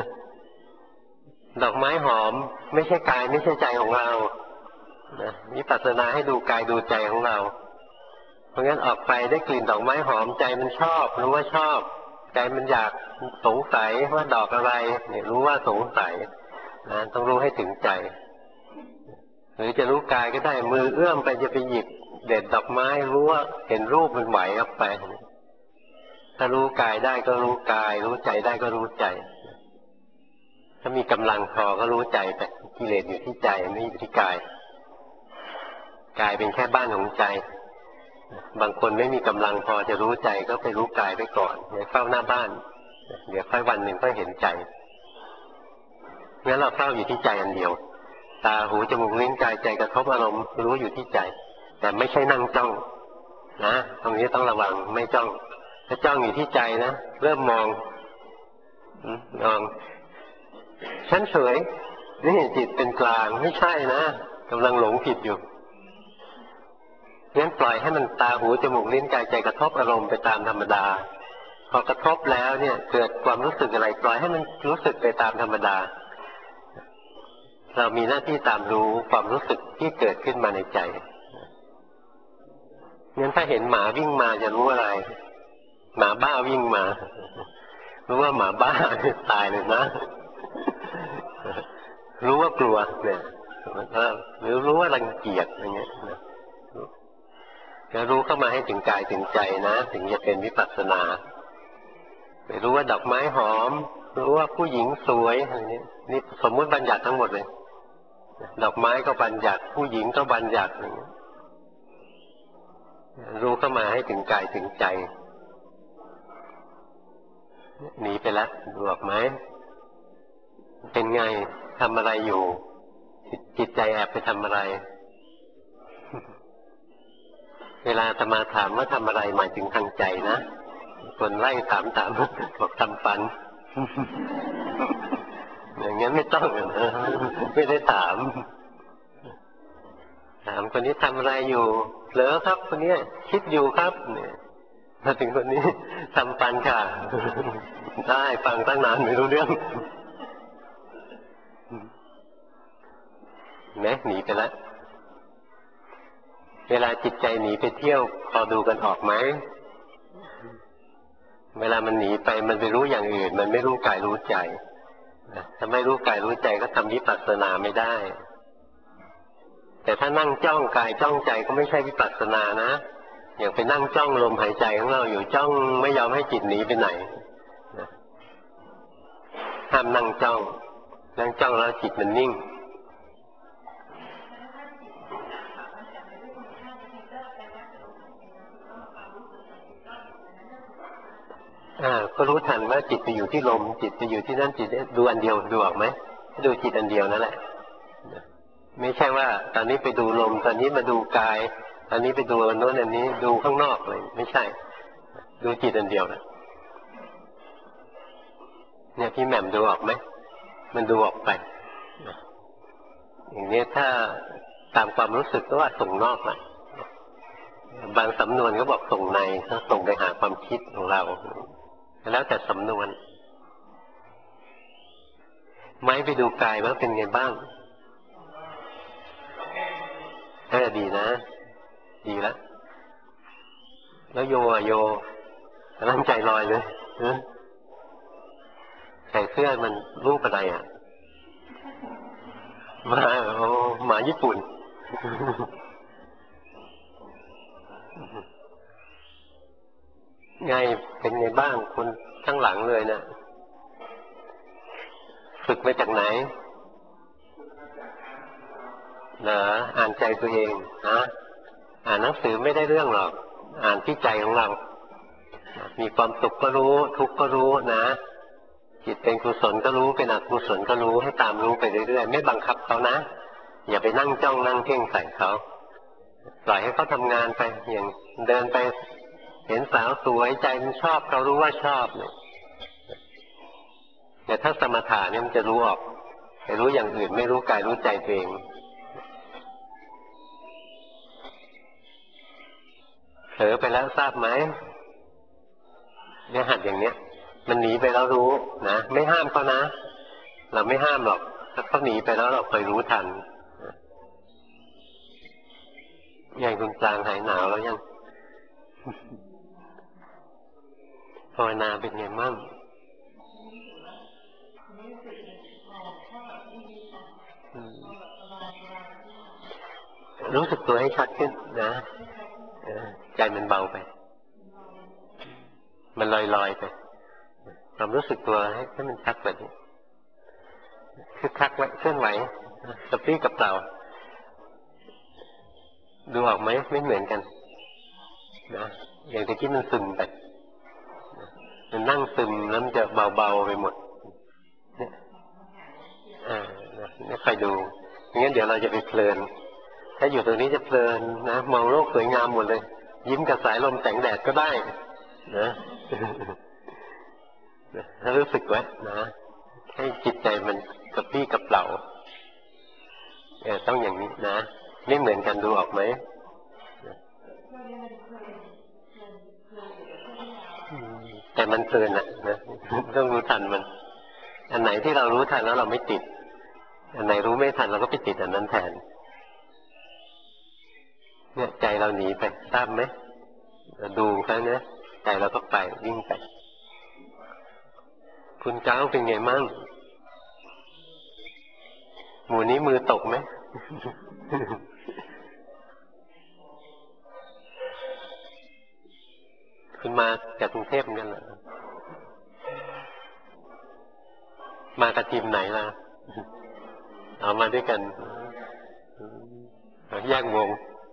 ดอกไม้หอมไม่ใช่กายไม่ใช่ใจของเราวิปัสสนาให้ดูกายดูใจของเราเพราะงั้นออกไปได้กลิ่นดอกไม้หอมใจมันชอบรู้ว่าชอบใจมันอยากสงสัยว่าดอกอะไรเนี่ยรู้ว่าสงสัยนะต้องรู้ให้ถึงใจหรือจะรู้กายก็ได้มือเอื้อมไปจะไปหยิบเด็ดดอกไม้รู้ว่าเห็นรูปมันไหวออกไปถ้ารู้กายได้ก็รู้กายรู้ใจได้ก็รู้ใจถ้ามีกำลังพอก็รู้ใจไปกิเลสอยู่ที่ใจไม่อยู่ที่กายกายเป็นแค่บ้านของใจบางคนไม่มีกำลังพอจะรู้ใจก็ไปรู้กายไปก่อนเดี๋ยวเฝ้าหน้าบ้านเดี๋ยวค่อยวันหนึ่งก็เห็นใจงั้นเราเฝ้าอยู่ที่ใจอันเดียวตาหูจมูกลิ้นกายใจกระทบอารมณ์รู้อยู่ที่ใจแต่ไม่ใช่นั่งจ้องนะตรงนี้ต้องระวังไม่จ้องถ้าจ้องอยู่ที่ใจนะเริ่มมองฉันสวยนี่จิตเป็นกลางไม่ใช่นะกำลังหลงผิดอยู่งั้นปล่อยให้มันตาหูจมูกลิ้นกายใจกระทบอารมณ์ไปตามธรรมดาพอกระทบแล้วเนี่ยเกิดความรู้สึกอะไรปล่อยให้มันรู้สึกไปตามธรรมดาเรามีหน้าที่ตามรู้ความรู้สึกที่เกิดขึ้นมาในใจงั้นถ้าเห็นหมาวิ่งมาจะรู้อะไรหมาบ้าวิ่งมารู้ว่าหมาบ้าตายเลยนะรู้ว่ากลัวเนี่ยหรือรู้ว่ารังเกียจอย่างเงี้ยจะรู้เข้ามาให้ถึงกายถึงใจนะถึงจะเป็นวิปัสสนาไปรู้ว่าดอกไม้หอมรู้ว่าผู้หญิงสวยอะไรนี้นี่สมมุติบัญญัติทั้งหมดเลยดอกไม้ก็บัญญัติผู้หญิงก็บัญญัติรู้เข้ามาให้ถึงกายถึงใจหนีไปแล้วดูออกไหมเป็นไงทำอะไรอยู่จิตใจแอบไปทำอะไรเวลาอาตมาถามว่าทำอะไรหมายถึงทางใจนะคนไล่ถามบอกทำฟันอย่างงั้นไม่ต้องไม่ได้ถามคนนี้ทำอะไรอยู่เผลอครับคนนี้คิดอยู่ครับเนี่ยมาถึงคนนี้ทำฟันค่ะได้ฟังตั้งนานไม่รู้เรื่องแม้หนีไปแล้วเวลาจิตใจหนีไปเที่ยวพอดูกันออกไหมเวลามันหนีไปมันไปรู้อย่างอื่นมันไม่รู้กายรู้ใจถ้าไม่รู้กายรู้ใจก็ทำวิปัสสนาไม่ได้แต่ถ้านั่งจ้องกายจ้องใจก็ไม่ใช่วิปัสสนานะอย่างไปนั่งจ้องลมหายใจของเราอยู่จ้องไม่ยอมให้จิตหนีไปไหนห้ามนั่งจ้องแล้วจิตมันนิ่งก็รู้ทันว่าจิตไปอยู่ที่ลมจิตไปอยู่ที่นั่นจิตดูอันเดียวดูออกไหมดูจิตอันเดียวนั่นแหละไม่ใช่ว่าตอนนี้ไปดูลมตอนนี้มาดูกายตอนนี้ไปดูอันโน้นอันนี้ดูข้างนอกเลยไม่ใช่ดูจิตอันเดียวนะเนี่ยพี่แหม่มดูออกไหมมันดูออกไปอย่างนี้ถ้าตามความรู้สึกก็ว่าส่งนอกนะบางสำนวนก็บอกส่งในก็ส่งไปหาความคิดของเราแล้วแต่สำนวนไม้ไปดูกายว่าเป็นไงบ้างดีนะดีแล้วโยตั้งใจลอยเลยใส่เสื้อมันรูปอะไรหมาญี่ปุ่นไงเป็นไงบ้างคนข้างหลังเลยนะฝึกมาจากไหนเหรออ่านใจตัวเองนะอ่านหนังสือไม่ได้เรื่องหรอกอ่านที่ใจของเรามีความสุขก็รู้ทุกข์ก็รู้นะจิตเป็นกุศลก็รู้เป็นอกุศลก็รู้ให้ตามรู้ไปเรื่อยๆไม่บังคับเขานะอย่าไปนั่งจ้องนั่งเพ่งใส่เขาปล่อยให้เขาทำงานไปอย่างเดินไปเห็นสาวสวยใจมันชอบเขารู้ว่าชอบเนี่ยแต่ถ้าสมถะเนี่ยมันจะรู้ออกแต่รู้อย่างอื่นไม่รู้กายรู้ใจตัวเองเผลอไปแล้วทราบไหมเนี่ยหัดอย่างเนี้ยมันหนีไปแล้วรู้นะไม่ห้ามเขานะเราไม่ห้ามหรอกถ้าเขาหนีไปแล้วเราคอยรู้ทันอย่างคุณกลางหายหนาวแล้วยังภาวนาเป็นไงมั่งรู้สึกตัวให้ชัดขึ้นนะใจมันเบาไปมันลอยไปความรู้สึกตัวให้มันชัดแบบนี้คือคักไว้เคลื่อนไหวกระปรี้กระเปร่าดูออกไหมไม่เหมือนกันนะอย่างที่คิดมันซึมไปมันนั่งซึมแล้วมันจะเบาๆไปหมดเนี่ยนี่คอยดูงั้นเดี๋ยวเราจะไปเพลินถ้าอยู่ตรงนี้จะเพลินนะมองโลกสวยงามหมดเลยยิ้มกับสายลมแสงแดดก็ได้นะถ้ารู้สึกไว้นะให้จิตใจมันกระปรี้กระเปร่าต้องอย่างนี้นะไม่เหมือนกันดูออกไหมแต่มันเพลินนะต้องรู้ทันมันอันไหนที่เรารู้ทันแล้วเราไม่ติดอันไหนรู้ไม่ทันเราก็ไปติดอันนั้นแทนเนี่ยใจเราหนีไปทราบไหมดูแค่นี้ใจเราก็ไปวิ่งไปคุณเจ้าเป็นไงมั่งหมู่นี้มือตกไหมคุณมาจากกรุงเทพกันเหรอมากับทีมไหนล่ะเอามาด้วยกันแยกวง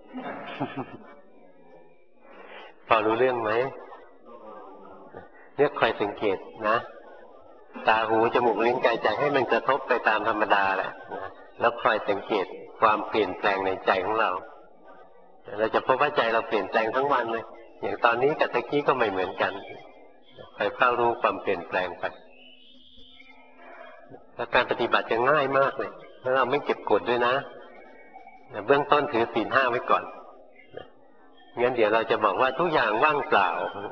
พอรู้เรื่องไหมเนี่ยคอยสังเกตนะตาหูจมูกลิ้นกายใจให้มันกระทบไปตามธรรมดาแหละนะแล้วคอยสังเกตความเปลี่ยนแปลงในใจของเราเราจะพบว่าใจเราเปลี่ยนแปลงทั้งวันเลยอย่างตอนนี้กับตะกี้ก็ไม่เหมือนกันคอยเฝ้ารู้ความเปลี่ยนแปลงไปแล้วการปฏิบัติจะง่ายมากเลยแล้วเราไม่เก็บกดด้วยนะเบื้องต้นถือศีล 5ไว้ก่อนงั้นเดี๋ยวเราจะบอกว่าทุกอย่างว่างเปล่า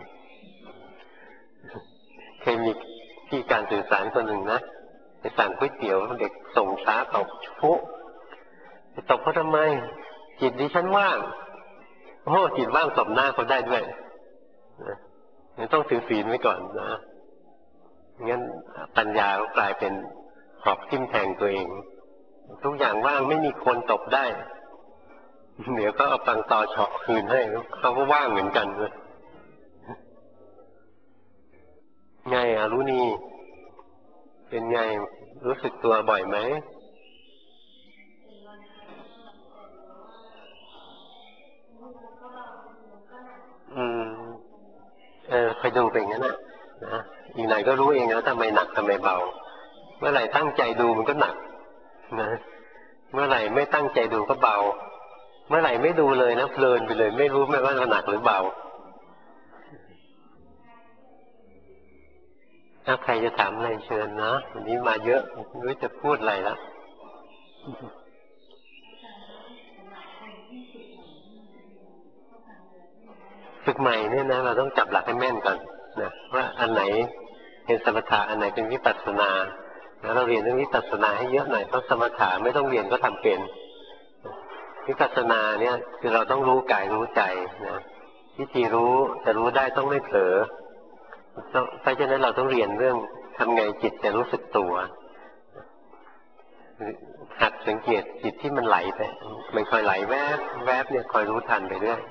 เคยมีที่การสื่อสารคนหนึ่งนะไปสั่งก๋วยเตี๋ยวเด็กส่งช้าตกฟุไปตกเพราะทำไมจิตดิฉันว่างโอ้จิตว่างตบหน้าเขาได้ด้วยงั้นต้องถือศีลไว้ก่อนนะงั้นปัญญาก็กลายเป็นหอกทิ่มแทงตัวเองทุกอย่างว่างไม่มีคนตบได้เดี๋ยวก็เอาปังตอเฉาะคืนให้เขาก็ว่างเหมือนกันเลยไงรู้นี่เป็นไงรู้สึกตัวบ่อยไหมคอยดูไปอย่างนั้นนะอีกไหนก็รู้เองแล้วทำไมหนักทำไมเบาเมื่อไหร่ตั้งใจดูมันก็หนักนะเมื่อไหร่ไม่ตั้งใจดูก็เบาเมื่อไหร่ไม่ดูเลยนะเพลินไปเลยไม่รู้ไม่ว่าหนักหรือเบาถ้าใครจะถามอะไรเชิญนะวันนี้มาเยอะไม่รู้จะพูดอะไรแล้วฝึกใหม่เนี่ยนะเราต้องจับหลักให้แม่นก่อนนะว่าอันไหนเป็นสมถะอันไหนเป็นวิปัสสนาแล้วเราเรียนเรื่องวิปัสสนาให้เยอะหน่อยเพราะสมถะไม่ต้องเรียนก็ทำเป็นวิปัสสนาเนี่ยคือเราต้องรู้กายรู้ใจนะวิธีรู้จะรู้ได้ต้องไม่เผลอเพราะฉะนั้นเราต้องเรียนเรื่องทำไงจิตจะรู้สึกตัวหัดสังเกตจิตที่มันไหลไปมันคอยไหลแวบแวบเนี่ยคอยรู้ทันไปเรื่อย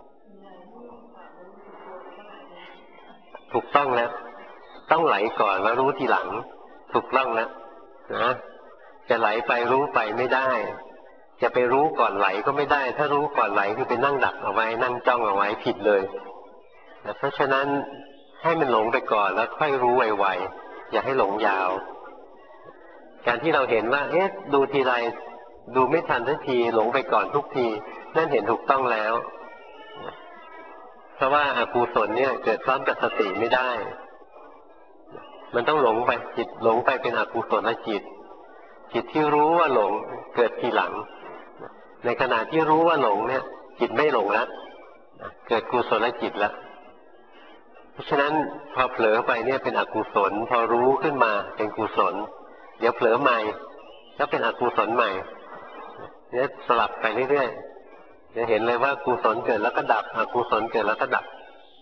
ถูกต้องแล้วต้องไหลก่อนแล้วรู้ทีหลังถูกต้องแล้วนะจะไหลไปรู้ไปไม่ได้จะไปรู้ก่อนไหลก็ไม่ได้ถ้ารู้ก่อนไหลคือไปนั่งดักเอาไว้นั่งจ้องเอาไว้ผิดเลยเพราะฉะนั้นให้มันหลงไปก่อนแล้วค่อยรู้ไวๆอย่าให้หลงยาวการที่เราเห็นว่าดูทีไรดูไม่ทันทุกทีหลงไปก่อนทุกทีนั่นเห็นถูกต้องแล้วเพราะว่าอกุศลเนี่ยเกิดพร้อมกับสติไม่ได้มันต้องหลงไปจิตหลงไปเป็นอกุศลจิตที่รู้ว่าหลงเกิดทีหลังในขณะที่รู้ว่าหลงเนี่ยจิตไม่หลงแล้วเกิดกุศลจิตแล้วเพราะฉะนั้นพอเผลอไปเนี่ยเป็นอกุศลพอรู้ขึ้นมาเป็นกุศลเดี๋ยวเผลอใหม่ก็เป็นอกุศลใหม่เนี่ยสลับไปเรื่อยๆจะเห็นเลยว่ากุศลเกิดแล้วก็ดับอกุศลเกิดแล้วก็ดับ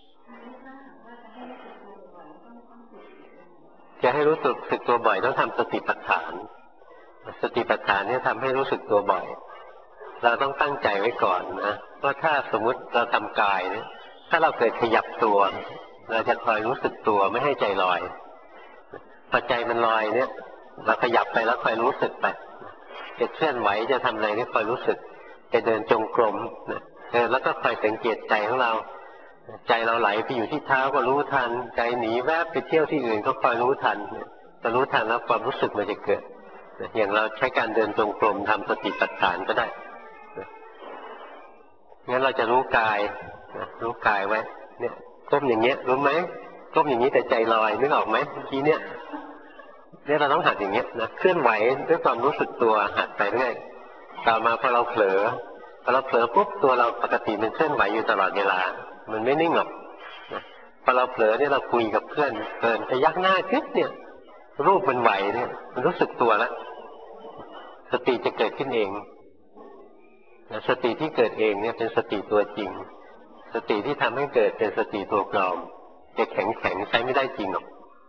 จะให้รู้สึกตัวบ่อยต้องทำสติปัฏฐานสติปัฏฐานเนี่ยทำให้รู้สึกตัวบ่อยเราต้องตั้งใจไว้ก่อนนะว่าถ้าสมมุติเราทำกายเนี่ยถ้าเราเกิดขยับตัวเราจะคอยรู้สึกตัวไม่ให้ใจลอยพอใจมันลอยเนี่ยเราขยับไปแล้วคอยรู้สึกไปจะเคลื่อนไหวจะทำอะไรนี่คอยรู้สึกจะเดินจงกรมนะแล้วก็คอยสังเกตใจของเราใจเราไหลไปอยู่ที่เท้าก็รู้ทันใจหนีแวบไปเที่ยวที่อื่นก็คอยรู้ทันพอรู้ทันแล้วความรู้สึกมันจะเกิดอย่างเราใช้การเดินจงกรมทำสติปัฏฐานก็ได้งั้นเราจะรู้กายรู้กายไว้เนี่ยก้มอย่างเงี้ยรู้ไหมก้มอย่างนี้แต่ใจลอยนึกออกไหมเมื่อกี้เนี่ยเราต้องหัดอย่างเงี้ยนะเคลื่อนไหวด้วยความรู้สึกตัวหัดไปเรื่อยต่อมาพอเราเผลอปุ๊บตัวเราปกติมันเคลื่อนไหวอยู่ตลอดเวลามันไม่นิ่งหรอกพอเราเผลอเนี่ยเราคุยกับเพื่อนจะยักหน้าคิดเนี่ยรูปมันไหวเนี่ยมันรู้สึกตัวแล้วสติจะเกิดขึ้นเองสติที่เกิดเองเนี่ยเป็นสติตัวจริงสติที่ทำให้เกิดเป็นสติตัวปลอมจะแข็งใช้ไม่ได้จริงหรอก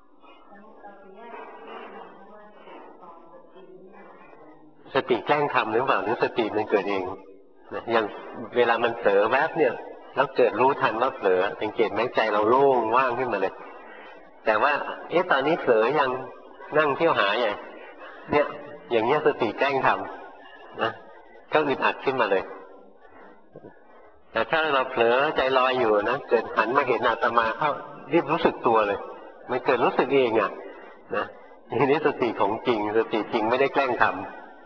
สติแกล้งทำหรือเปล่าหรือสติมันเกิดเองอย่างเวลามันเผลอแวบเนี่ยแล้วเกิดรู้ทันว่าเผลอสังเกตไหมใจเราโล่งว่างขึ้นมาเลยแต่ว่าตอนนี้เผลอยังนั่งเที่ยวหาอย่างเนี้ยอย่างเงี้ยสติแกล้งทำนะก็อึดอัดขึ้นมาเลยแต่ถ้าเราเผลอใจลอยอยู่นะเกิดหันมาเห็นอาตมาเข้ารีบรู้สึกตัวเลยมันเกิดรู้สึกเองอ่ะนะนี่สติของจริงสติจริงไม่ได้แกล้งทำ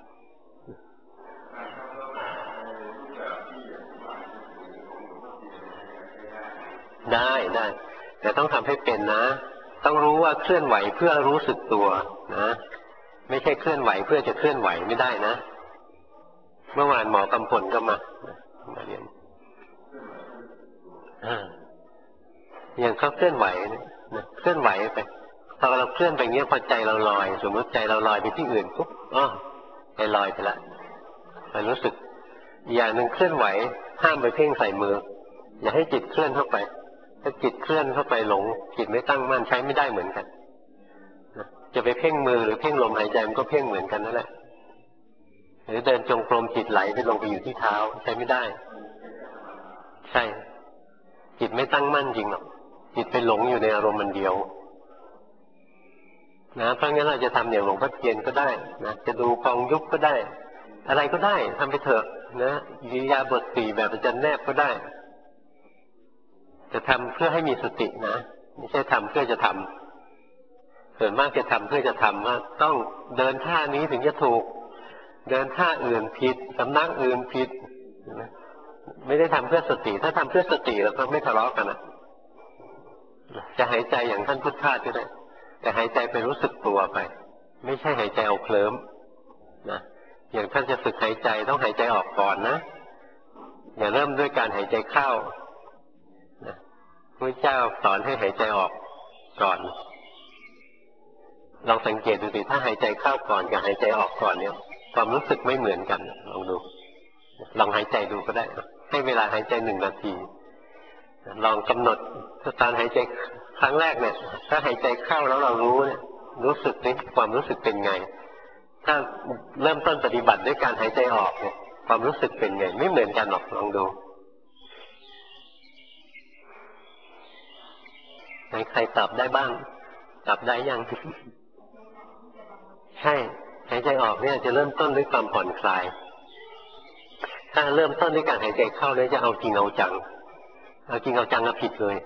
ได้แต่ต้องทำให้เป็นนะต้องรู้ว่าเคลื่อนไหวเพื่อรู้สึกตัวนะไม่ใช่เคลื่อนไหวเพื่อจะเคลื่อนไหวไม่ได้นะเมื่อวานหมอกำพลก็มาเรียนอย่างเขาเคลื่อนไหวนะเคลื่อนไหวไปพอเราเคลื่อนไปเงี้ยพอใจเราลอยสมมติใจเราลอยไปที่อื่นปุ๊บใจลอยไปละไปรู้สึกอย่างหนึ่งเคลื่อนไหวห้ามไปเพ่งใส่มืออย่าให้จิตเคลื่อนเข้าไปถ้าจิตเคลื่อนเข้าไปหลงจิตไม่ตั้งมั่นใช้ไม่ได้เหมือนกันจะไปเพ่งมือหรือเพ่งลมหายใจมันก็เพ่งเหมือนกันนั่นแหละหรือเดินจงกรมจิตไหลไปลงไปอยู่ที่เท้าใช้ไม่ได้ใช่จิตไม่ตั้งมั่นจริงหรอกจิตไปหลงอยู่ในอารมณ์มันเดียวนะเพราะงั้นเราจะทำอย่างหลวงพ่อเทียนก็ได้นะจะดูกองยุบก็ได้อะไรก็ได้ทำไปเถอะนะอิริยาบถ4แบบอาจารย์แนบก็ได้จะทำเพื่อให้มีสตินะไม่ใช่ทำเพื่อจะทำส่วนมากจะทำเพื่อจะทำว่าต้องเดินท่านี้ถึงจะถูกเดินท่าอื่นผิดสำนักอื่นผิดไม่ได้ทำเพื่อสติถ้าทำเพื่อสติเราก็ไม่ทะเลาะกันนะจะหายใจอย่างท่านพุทธทาสก็ได้แต่หายใจไปรู้สึกตัวไปไม่ใช่หายใจเอาเคลิ้มนะอย่างท่านจะฝึกหายใจต้องหายใจออกก่อนนะอย่าเริ่มด้วยการหายใจเข้านะพระเจ้าสอนให้หายใจออกก่อนลองสังเกตดูสิถ้าหายใจเข้าก่อนกับหายใจออกก่อนเนี่ยความรู้สึกไม่เหมือนกันลองดูลองหายใจดูก็ได้ให้เวลาหายใจ1 นาทีลองกำหนดการหายใจครั้งแรกเนี่ยถ้าหายใจเข้าแล้วเรารู้เนี่ยรู้สึกนี่ความรู้สึกเป็นไงถ้าเริ่มต้นปฏิบัติด้วยการหายใจออกเนี่ยความรู้สึกเป็นไงไม่เหมือนกันหรอกลองดูใครตอบได้บ้างตอบได้ยังใช่หายใจออกเนี่ยจะเริ่มต้นด้วยความผ่อนคลายถ้าเริ่มต้นด้วยการหายใจเข้าเนี่ยจะเอาจริงเอาจังเอาจริงเอาจังก็ผิดเลย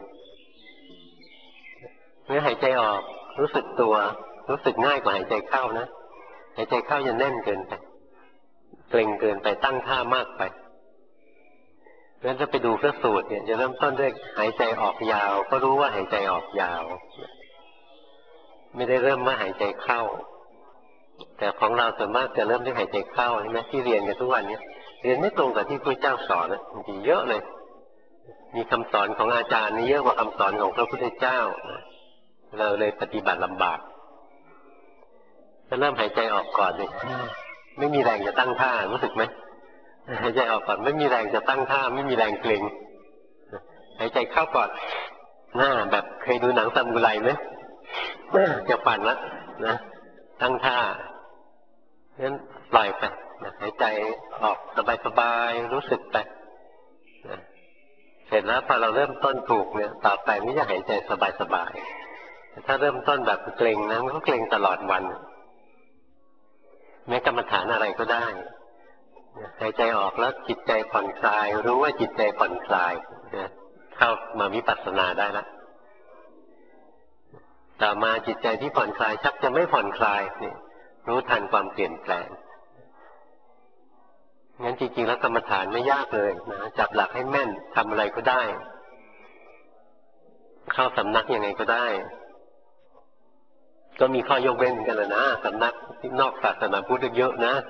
เมื่อหายใจออกรู้สึกตัวรู้สึกง่ายกว่าหายใจเข้านะหายใจเข้าจะแน่นเกินไปเกร็งเกินไปตั้งท่ามากไปงั้นถ้าไปดูพระสูตรเนี่ยจะเริ่มต้นด้วยหายใจออกยาวก็รู้ว่าหายใจออกยาวไม่ได้เริ่มว่าหายใจเข้าแต่ของเราส่วนมากจะเริ่มด้วยหายใจเข้าใช่ไหมที่เรียนกันทุกวันนี้เรียนไม่ตรงกับที่พระเจ้าสอนนะจริงเยอะเลยมีคำสอนของอาจารย์นี่เยอะกว่าคำสอนของพระพุทธเจ้าเราเลยปฏิบัติลำบากจะเริ่มหายใจออกก่อนเลยไม่มีแรงจะตั้งท่ารู้สึกไหมหายใจออกก่อนไม่มีแรงจะตั้งท่าไม่มีแรงเกร็งหายใจเข้าก่อนหน้าแบบเคยดูหนังซามูไรไหมจะปั่นละนะตั้งท่างั้นปล่อยไปหายใจออกสบายๆรู้สึกไปเสร็จแล้วพอเราเริ่มต้นถูกเนี่ยต่อไปไม่จะหายใจสบายๆถ้าเริ่มต้นแบบเกร็งนะมันก็เกร็งตลอดวันแม้กรรมฐานอะไรก็ได้หายใจออกแล้วจิตใจผ่อนคลายรู้ว่าจิตใจผ่อนคลายเข้ามาวิปัสสนาได้แล้วต่อมาจิตใจที่ผ่อนคลายชักจะไม่ผ่อนคลายนี่รู้ทันความเปลี่ยนแปลงงั้นจริงๆแล้วกรรมฐานไม่ยากเลยนะจับหลักให้แม่นทำอะไรก็ได้เข้าสำนักยังไงก็ได้ก็มีข้อยกเว้นกันแล้วนะสำนักที่นอกศาสนาพุทธเยอะนะ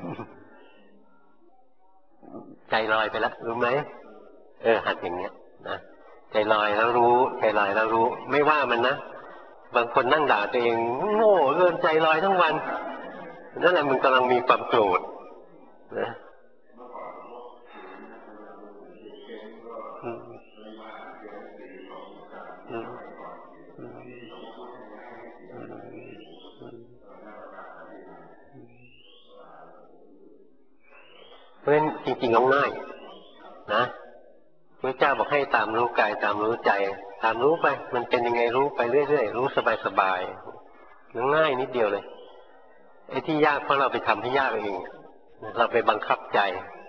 ใจลอยไปแล้วรู้ไหมหัดอย่างเงี้ยนะใจลอยแล้วรู้ใจลอยแล้วรู้ไม่ว่ามันนะบางคนนั่งด่าตัวเองโง่เกินใจลอยทั้งวันนั่นแหละมันกำลังมีความโกรธนะเพราะฉะนั้นจริงๆง่ายนะพระเจ้าบอกให้ตามรู้กายตามรู้ใจตามรู้ไปมันเป็นยังไงรู้ไปเรื่อยๆรู้สบายๆง่ายนิดเดียวเลยไอ้ที่ยากเพราะเราไปทำให้ยากเองเราไปบังคับใจ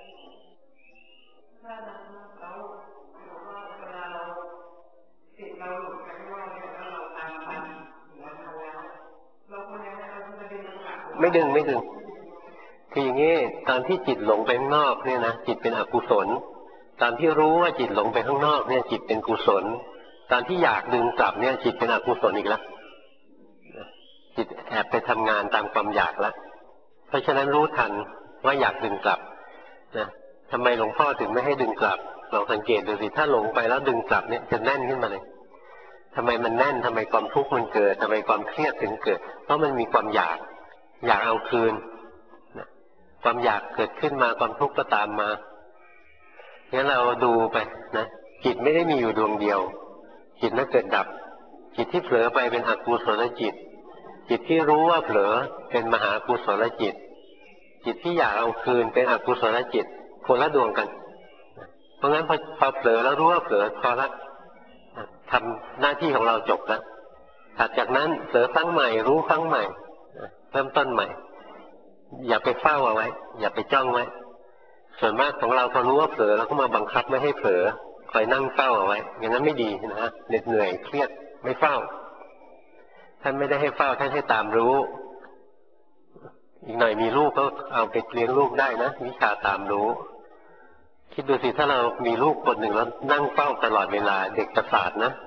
ไม่ดึงคืออย่างนี้ตอนที่จิตหลงไปข้างนอกเนี่ยนะจิตเป็นอกุศลตอนที่รู้ว่าจิตหลงไปข้างนอกเนี่ยจิตเป็นกุศลตอนที่อยากดึงกลับเนี่ยจิตเป็นอกุศลอีกแล้วจิตแอบไปทำงานตามความอยากแล้วเพราะฉะนั้นรู้ทันว่าอยากดึงกลับนะทำไมหลวงพ่อถึงไม่ให้ดึงกลับลองสังเกตดูสิถ้าหลงไปแล้วดึงกลับเนี่ยจะแน่นขึ้นมาเลยทำไมมันแน่นทำไมความทุกข์มันเกิดทำไมความเครียดถึงเกิดเพราะมันมีความอยากเอาคืนความอยากเกิดขึ้นมาความทุกข์ก็ตามมางั้นเราดูไปนะจิตไม่ได้มีอยู่ดวงเดียวจิตนั้นเกิดดับจิตที่เผลอไปเป็นอกุศลจิตจิตที่รู้ว่าเผลอเป็นมหากุศลจิตจิตที่อยากเอาคืนเป็นอกุศลจิตคนละดวงกันเพราะงั้นพอเผลอแล้วรู้ว่าเผลอพอละทำหน้าที่ของเราจบแล้วถัดจากนั้นเผลอครั้งใหม่รู้ครั้งใหม่เริ่มต้นใหม่อย่าไปเฝ้าเอาไว้อย่าไปจ้องไว้ส่วนมากของเราพอรู้ว่าเผลอเราก็มาบังคับไม่ให้เผลอคอยนั่งเฝ้าเอาไว้อย่างนั้นไม่ดีนะเหน็ดเหนื่อยเครียดไม่เฝ้าท่านไม่ได้ให้เฝ้าท่านให้ตามรู้อีกหน่อยมีลูกก็เอาไปเลี้ยงลูกได้นะวิชาตามรู้คิดดูสิถ้าเรามีลูกคนหนึ่งแล้วนั่งเฝ้าตลอดเวลาเด็กประสาทนะ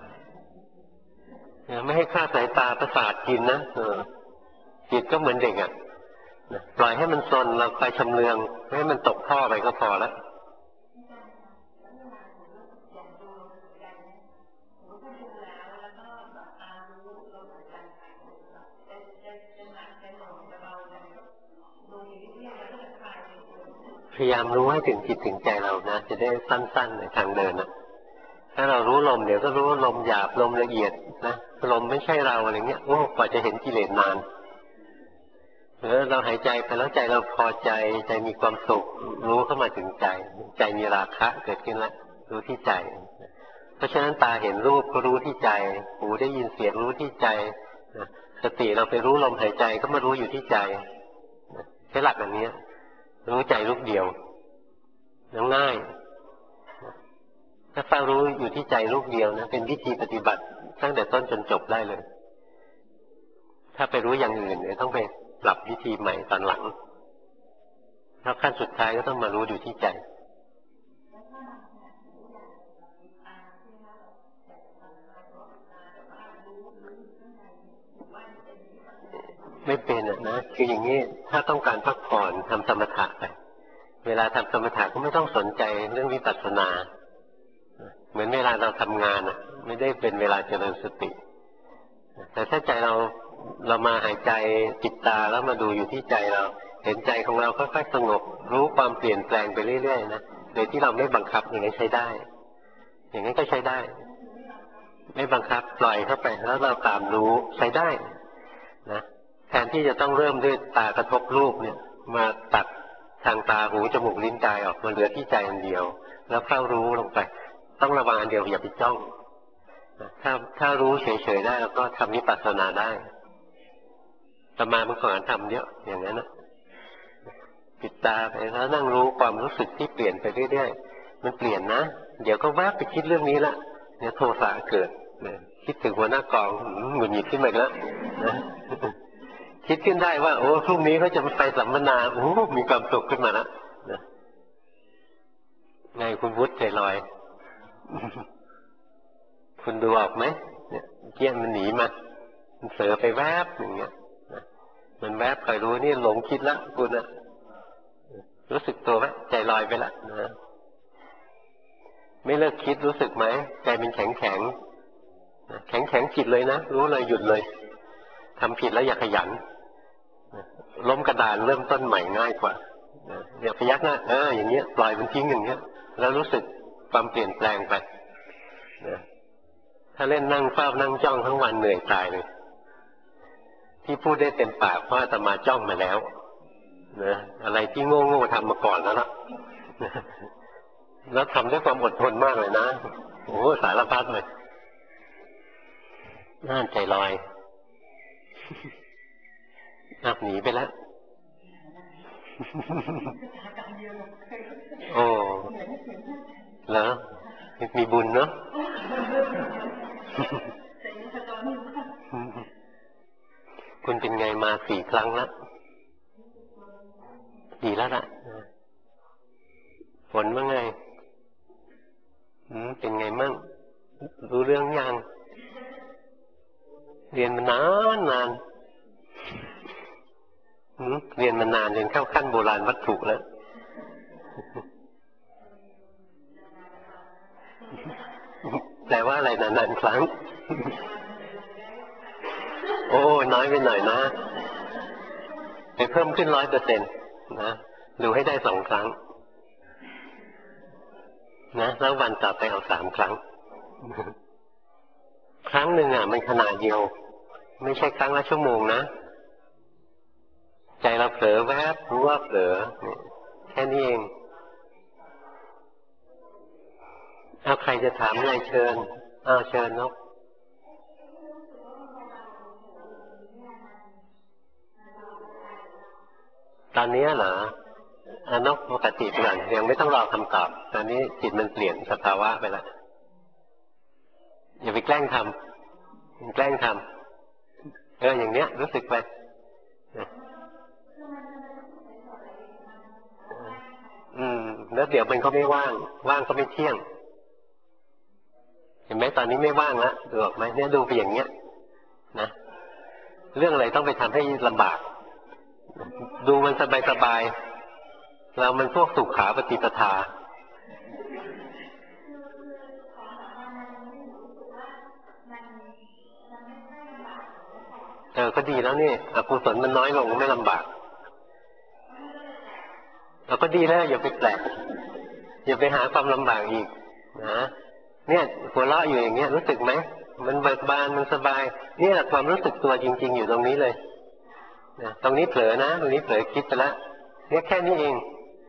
ไม่ให้ฆ่าสายตาประสาทกินนะจิตก็เหมือนเด็กอ่ะปล่อยให้มันซนเราคอยชำเลืองให้มันตกท่อไปก็พอแล้วพยายามรู้ให้ถึงจิตถึงใจเรานะจะได้สั้นๆในทางเดินนะถ้าเรารู้ลมเดี๋ยวก็รู้ว่าลมหยาบลมละเอียดนะลมไม่ใช่เราอะไรเงี้ยโอ้กว่าจะเห็นกิเลสนานเราหายใจไปแล้วใจเราพอใจใจมีความสุขรู้เข้ามาถึงใจใจมีราคะเกิดขึ้นแล้วรู้ที่ใจเพราะฉะนั้นตาเห็นรูปก็รู้ที่ใจหูได้ยินเสียงรู้ที่ใจสติเราไปรู้ลมหายใจก็มารู้อยู่ที่ใจใช้หลักอันนี้รู้ใจรูปเดียวง่ายถ้าเฝ้ารู้อยู่ที่ใจรูปเดียวนะเป็นวิธีปฏิบัติตั้งแต่ต้นจนจบได้เลยถ้าไปรู้อย่างอื่นเนี่ยต้องไปปรับวิธีใหม่ตอนหลังแล้วขั้นสุดท้ายก็ต้องมารู้อยู่ที่ใจไม่เป็นนะคืออย่างนี้ถ้าต้องการพักผ่อนทำสมถะไปเวลาทำสมถะก็ไม่ต้องสนใจเรื่องวิปัสสนาเหมือนเวลาเราทำงานไม่ได้เป็นเวลาเจริญสติแต่ถ้าใจเรามาหายใจปิดตาแล้วมาดูอยู่ที่ใจเราเห็นใจของเราค่อยๆสงบรู้ความเปลี่ยนแปลงไปเรื่อยๆนะโดยที่เราไม่บังคับอย่างนี้ใช้ได้อย่างนี้ก็ใช้ได้ไม่บังคับปล่อยเข้าไปแล้วเราตามรู้ใช้ได้นะแทนที่จะต้องเริ่มด้วยตากระทบรูปเนี่ยมาตัดทางตาหูจมูกลิ้นกายออกมาเหลือที่ใจอันเดียวแล้วเข้ารู้ลงไปต้องระวังอันเดียวอย่าไปจ้องถ้ารู้เฉยๆได้แล้วก็ทำวิปัสสนาได้แต่มาเมื่อก่อนทำเยอะอย่างนั้นนะปิดตาไปแล้วนั่งรู้ความรู้สึกที่เปลี่ยนไปเรื่อยๆมันเปลี่ยนนะเดี๋ยวก็แวบไปคิดเรื่องนี้ละเนี่ยโทสะเกิดคิดถึงหัวหน้ากองหงุดหงิดขึ้นมาแล้วคิดขึ้นได้ว่าโอ้พรุ่งนี้เขาจะไปสัมมนาโอ้มีความสุขขึ้นมาแล้วไงคุณวุฒิใจลอยคุณดูออกไหมเนี่ยเกี้ยนมันหนีมามันเสือไปแวบอย่างเงี้ยมันแวบคอยรู้นี่หลงคิดแล้วคุณอะรู้สึกตัวไหมใจลอยไปแล้วนะไม่เลิกคิดรู้สึกไหมใจเป็นแข็งแข็งผิดเลยนะรู้เลยหยุดเลยทำผิดแล้วอย่าขยันล้มกระดานเริ่มต้นใหม่ง่ายกว่าอย่าพยักหน้าอย่างเงี้ยปล่อยมันทิ้งอย่างเงี้ยแล้วรู้สึกความเปลี่ยนแปลงไปถ้าเล่นนั่งเฝ้านั่งจ้องทั้งวันเหนื่อยตายเลยที่พูดได้เต็มปากเพราะอาตมาจ้องมาแล้วนะอะไรที่โง่ทำมาก่อนแล้วล่ะแล้วทำด้วยความอดทนมากเลยนะโอ้สารพัดเลยน่าใจลอยหนีไปแล้วโอ้เหรอมีบุญเนาะคุณเป็นไงมา4 ครั้งแล้วดีแล้วล่ะผลว่าไงเป็นไงมั่งรู้เรื่องยังเรียนมานานเรียนมานานจนเข้าขั้นโบราณวัตถุแล้วแปลว่าอะไรนานๆครั้งโอ้น้อยไปหน่อยนะไปเพิ่มขึ้น100%นะดูให้ได้2 ครั้งนะแล้ววันต่อไปเอา3 ครั้งครั้งหนึ่งมันขนาดเดียวไม่ใช่ครั้งละชั่วโมงนะใจเราเผลอแวบรู้ว่าเผลอแค่นี้เองเอาใครจะถามอะไรเชิญเชิญนกตอนนี้เหรอนกปกติก่อนยังไม่ต้องรอคำตอบตอนนี้จิตมันเปลี่ยนสภาวะไปแล้วอย่าไปแกล้งทำแกล้งทำอย่างเนี้ยรู้สึกไปแล้วเดี๋ยวมันก็ไม่ว่างก็ไม่เที่ยงเห็นไหมตอนนี้ไม่ว่างแล้วดูออกไหมเนี่ยดูไปอย่างเนี้ยนะเรื่องอะไรต้องไปทำให้ลำบากดูมันสบายๆเรามันพวกสุขาปฏิปทาก็ดีแล้วนี่อกุศลมันน้อยลงไม่ลำบากเราก็ดีแล้วอย่าไปแปลกอย่าไปหาความลำบากอีกนะเนี่ยหัวเราะอยู่อย่างเงี้ยรู้สึกไหมมันเบิกบานมันสบายนี่แหละความรู้สึกตัวจริงๆอยู่ตรงนี้เลยนะตรงนี้เผลอนะตรงนี้เผลอคิดไปแล้วเนี่ยแค่นี้เอง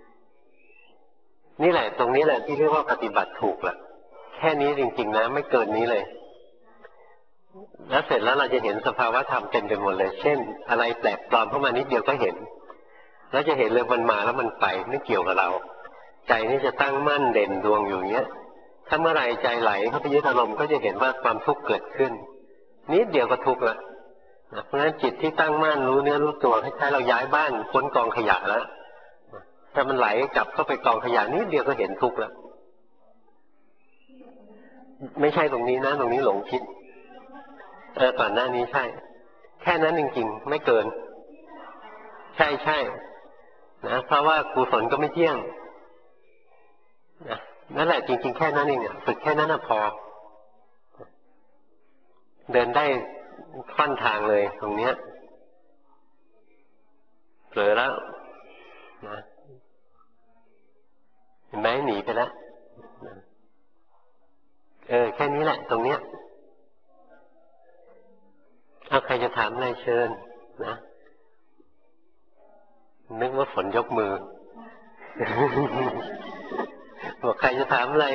นี่แหละตรงนี้แหละที่เรียกว่าปฏิบัติถูกละแค่นี้จริงๆนะไม่เกินนี้เลยแล้วเสร็จแล้วเราจะเห็นสภาวะธรรมเต็มไปหมดเลยเช่นอะไรแปลกปลอมเข้ามานิดเดียวก็เห็นแล้วจะเห็นเลยมันมาแล้วมันไปไม่เกี่ยวกับเราใจนี่จะตั้งมั่นเด่นดวงอยู่อย่างเงี้ยถ้าเมื่อไรใจไหลเข้าไปยึดอารมณ์ก็จะเห็นว่าความทุกข์เกิดขึ้นนิดเดียวก็ทุกข์ละเพราะฉะนั้นจิตที่ตั้งมั่นรู้เนื้อรู้ตัวคล้ายๆเราย้ายบ้านพ้นกองขยะแล้วถ้ามันไหลกลับเข้าไปกองขยะนิดเดียวก็เห็นทุกข์แล้วไม่ใช่ตรงนี้นะตรงนี้หลงคิดก่อนหน้านี้ใช่แค่นั้นจริงๆไม่เกินใช่นะเพราะว่ากุศลก็ไม่เที่ยงนะนั่นแหละจริงๆแค่นั้นเองเนี่ยฝึกแค่นั้นพอเดินได้ค่อนทางเลยตรงเนี้ยเผลอแล้วนะเห็นไหมหนีไปแล้วแค่นี้แหละตรงเนี้ยเอาใครจะถามอะไรเชิญนะนึกว่าฝนยกมือบอกใครจะถามอะไร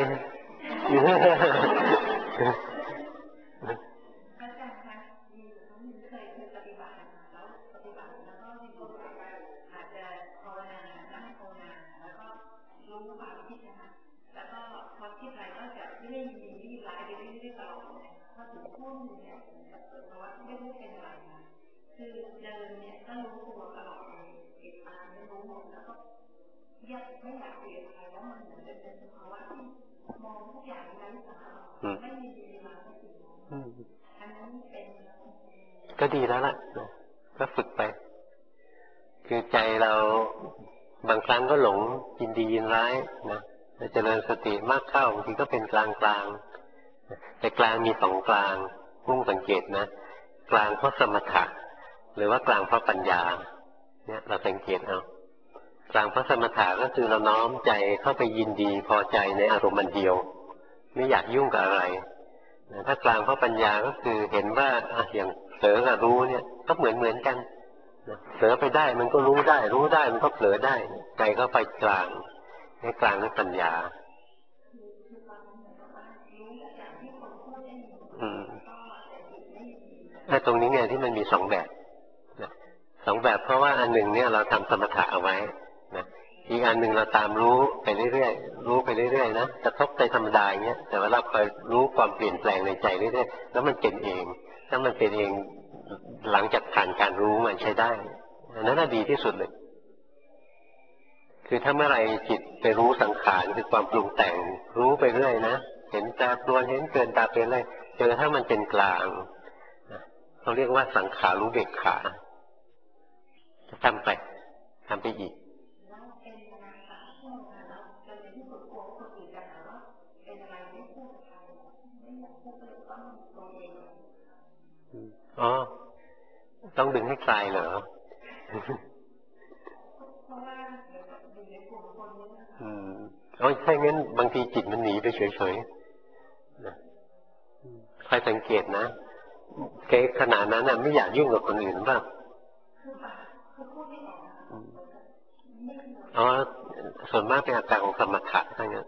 ก็ดีแล้วล่ะก็ฝึกไปคือใจเราบางครั้งก็หลงยินดียินร้ายนะเจริญสติมากเข้าบางทีก็เป็นกลางแต่กลางมี2 กลางมุ่งสังเกตนะกลางเพราะสมถะหรือว่ากลางเพราะปัญญาเนี่ยเราสังเกตเอากลางเพราะสมถะก็คือเราน้อมใจเข้าไปยินดีพอใจในอารมณ์เดียวไม่อยากยุ่งกับอะไรถ้ากลางเพราะปัญญาก็คือเห็นว่าอย่างเผลอกับรู้เนี่ยก็เหมือนกันเผลอไปได้มันก็รู้ได้มันก็เผลอได้ใจก็ไปกลางในกลางด้วยปัญญาถ้าตรงนี้ไงที่มันมี2 แบบ2 แบบเพราะว่าอันหนึ่งเนี่ยเราทำสมถะเอาไว้อีกอันหนึ่งเราตามรู้ไปเรื่อยๆรู้ไปเรื่อยๆนะกระทบใจธรรมดาอย่างเงี้ยแต่ว่าเราคอยรู้ความเปลี่ยนแปลงในใจเรื่อยๆแล้วมันเป็นเองถ้ามันเป็นเองหลังจากผ่านการรู้มันใช้ได้อันนั้นดีที่สุดเลยคือถ้าเมื่อไรจิตไปรู้สังขารคือความปรุงแต่งรู้ไปเรื่อยนะเห็นตาปลวนเห็นเกินตาเป็นเลยจนกระทั่งมันเป็นกลางเขาเรียกว่าสังขารู้เบกขาทำไปอีกอ๋อต้องดึงให้คลายเหรออ๋อใช่งั้นบางทีจิตมันหนีไปเฉยๆนะคอยสังเกตนะแกขณะนั้นน่ะไม่อยากยุ่งกับคนอื่นบ้างอ๋อส่วนมากเป็นอาการของสมถะทั้งนั้น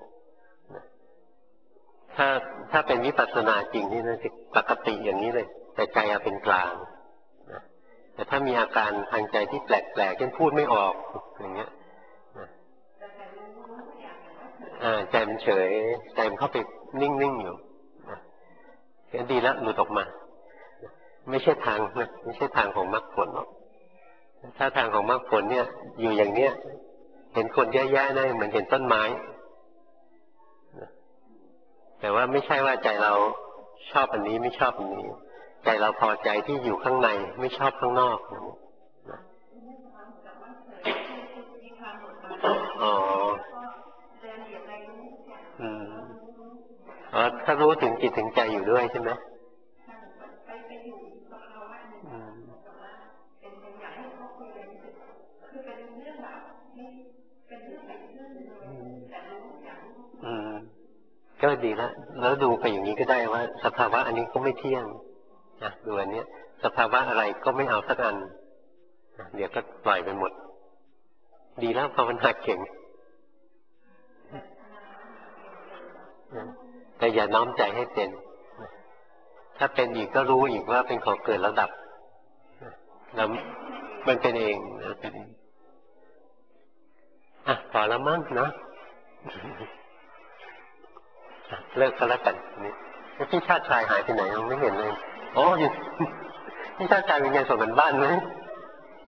ถ้าเป็นวิปัสสนาจริงนี่นะปกติอย่างนี้เลยแต่ใจเป็นกลางแต่ถ้ามีอาการทางใจที่แปลกๆเช่นพูดไม่ออกอย่างเงี้ยใจมันเฉยใจมันเข้าไปนิ่งๆอยู่ก็ดีแล้วหลุดออกมาไม่ใช่ทางนะไม่ใช่ทางของมรรคผลหรอกถ้าทางของมรรคผลเนี่ยอยู่อย่างเนี้ยเห็นคนแย่ๆนะเหมือนเห็นต้นไม้แต่ว่าไม่ใช่ว่าใจเราชอบอันนี้ไม่ชอบอันนี้ใจเราพอใจที่อยู่ข้างในไม่ชอบข้างนอกอ๋ออ๋อถ้ารู้ถึงจิตถึงใจอยู่ด้วยใช่ไหมก็ดีแล้วดูไปอย่างนี้ก็ได้ว่าสภาวะอันนี้ก็ไม่เที่ยงนะดูอันนี้สภาวะอะไรก็ไม่เอาสักอันเดี๋ยวก็ปล่อยไปหมดดีแล้วภาวนาเก่งแต่อย่าน้อมใจให้เป็นถ้าเป็นอีกก็รู้อีกว่าเป็นของเกิดแล้วดับแล้วมันเป็นเองเป็นเองพอแล้วมั้งเนาะเลิกก็แล้วกันนี่พี่ชาติชายหายไปไหนไม่เห็นเลยอ๋ออยู่พี่ชาติชายเป็นไงส่งกันบ้านไหม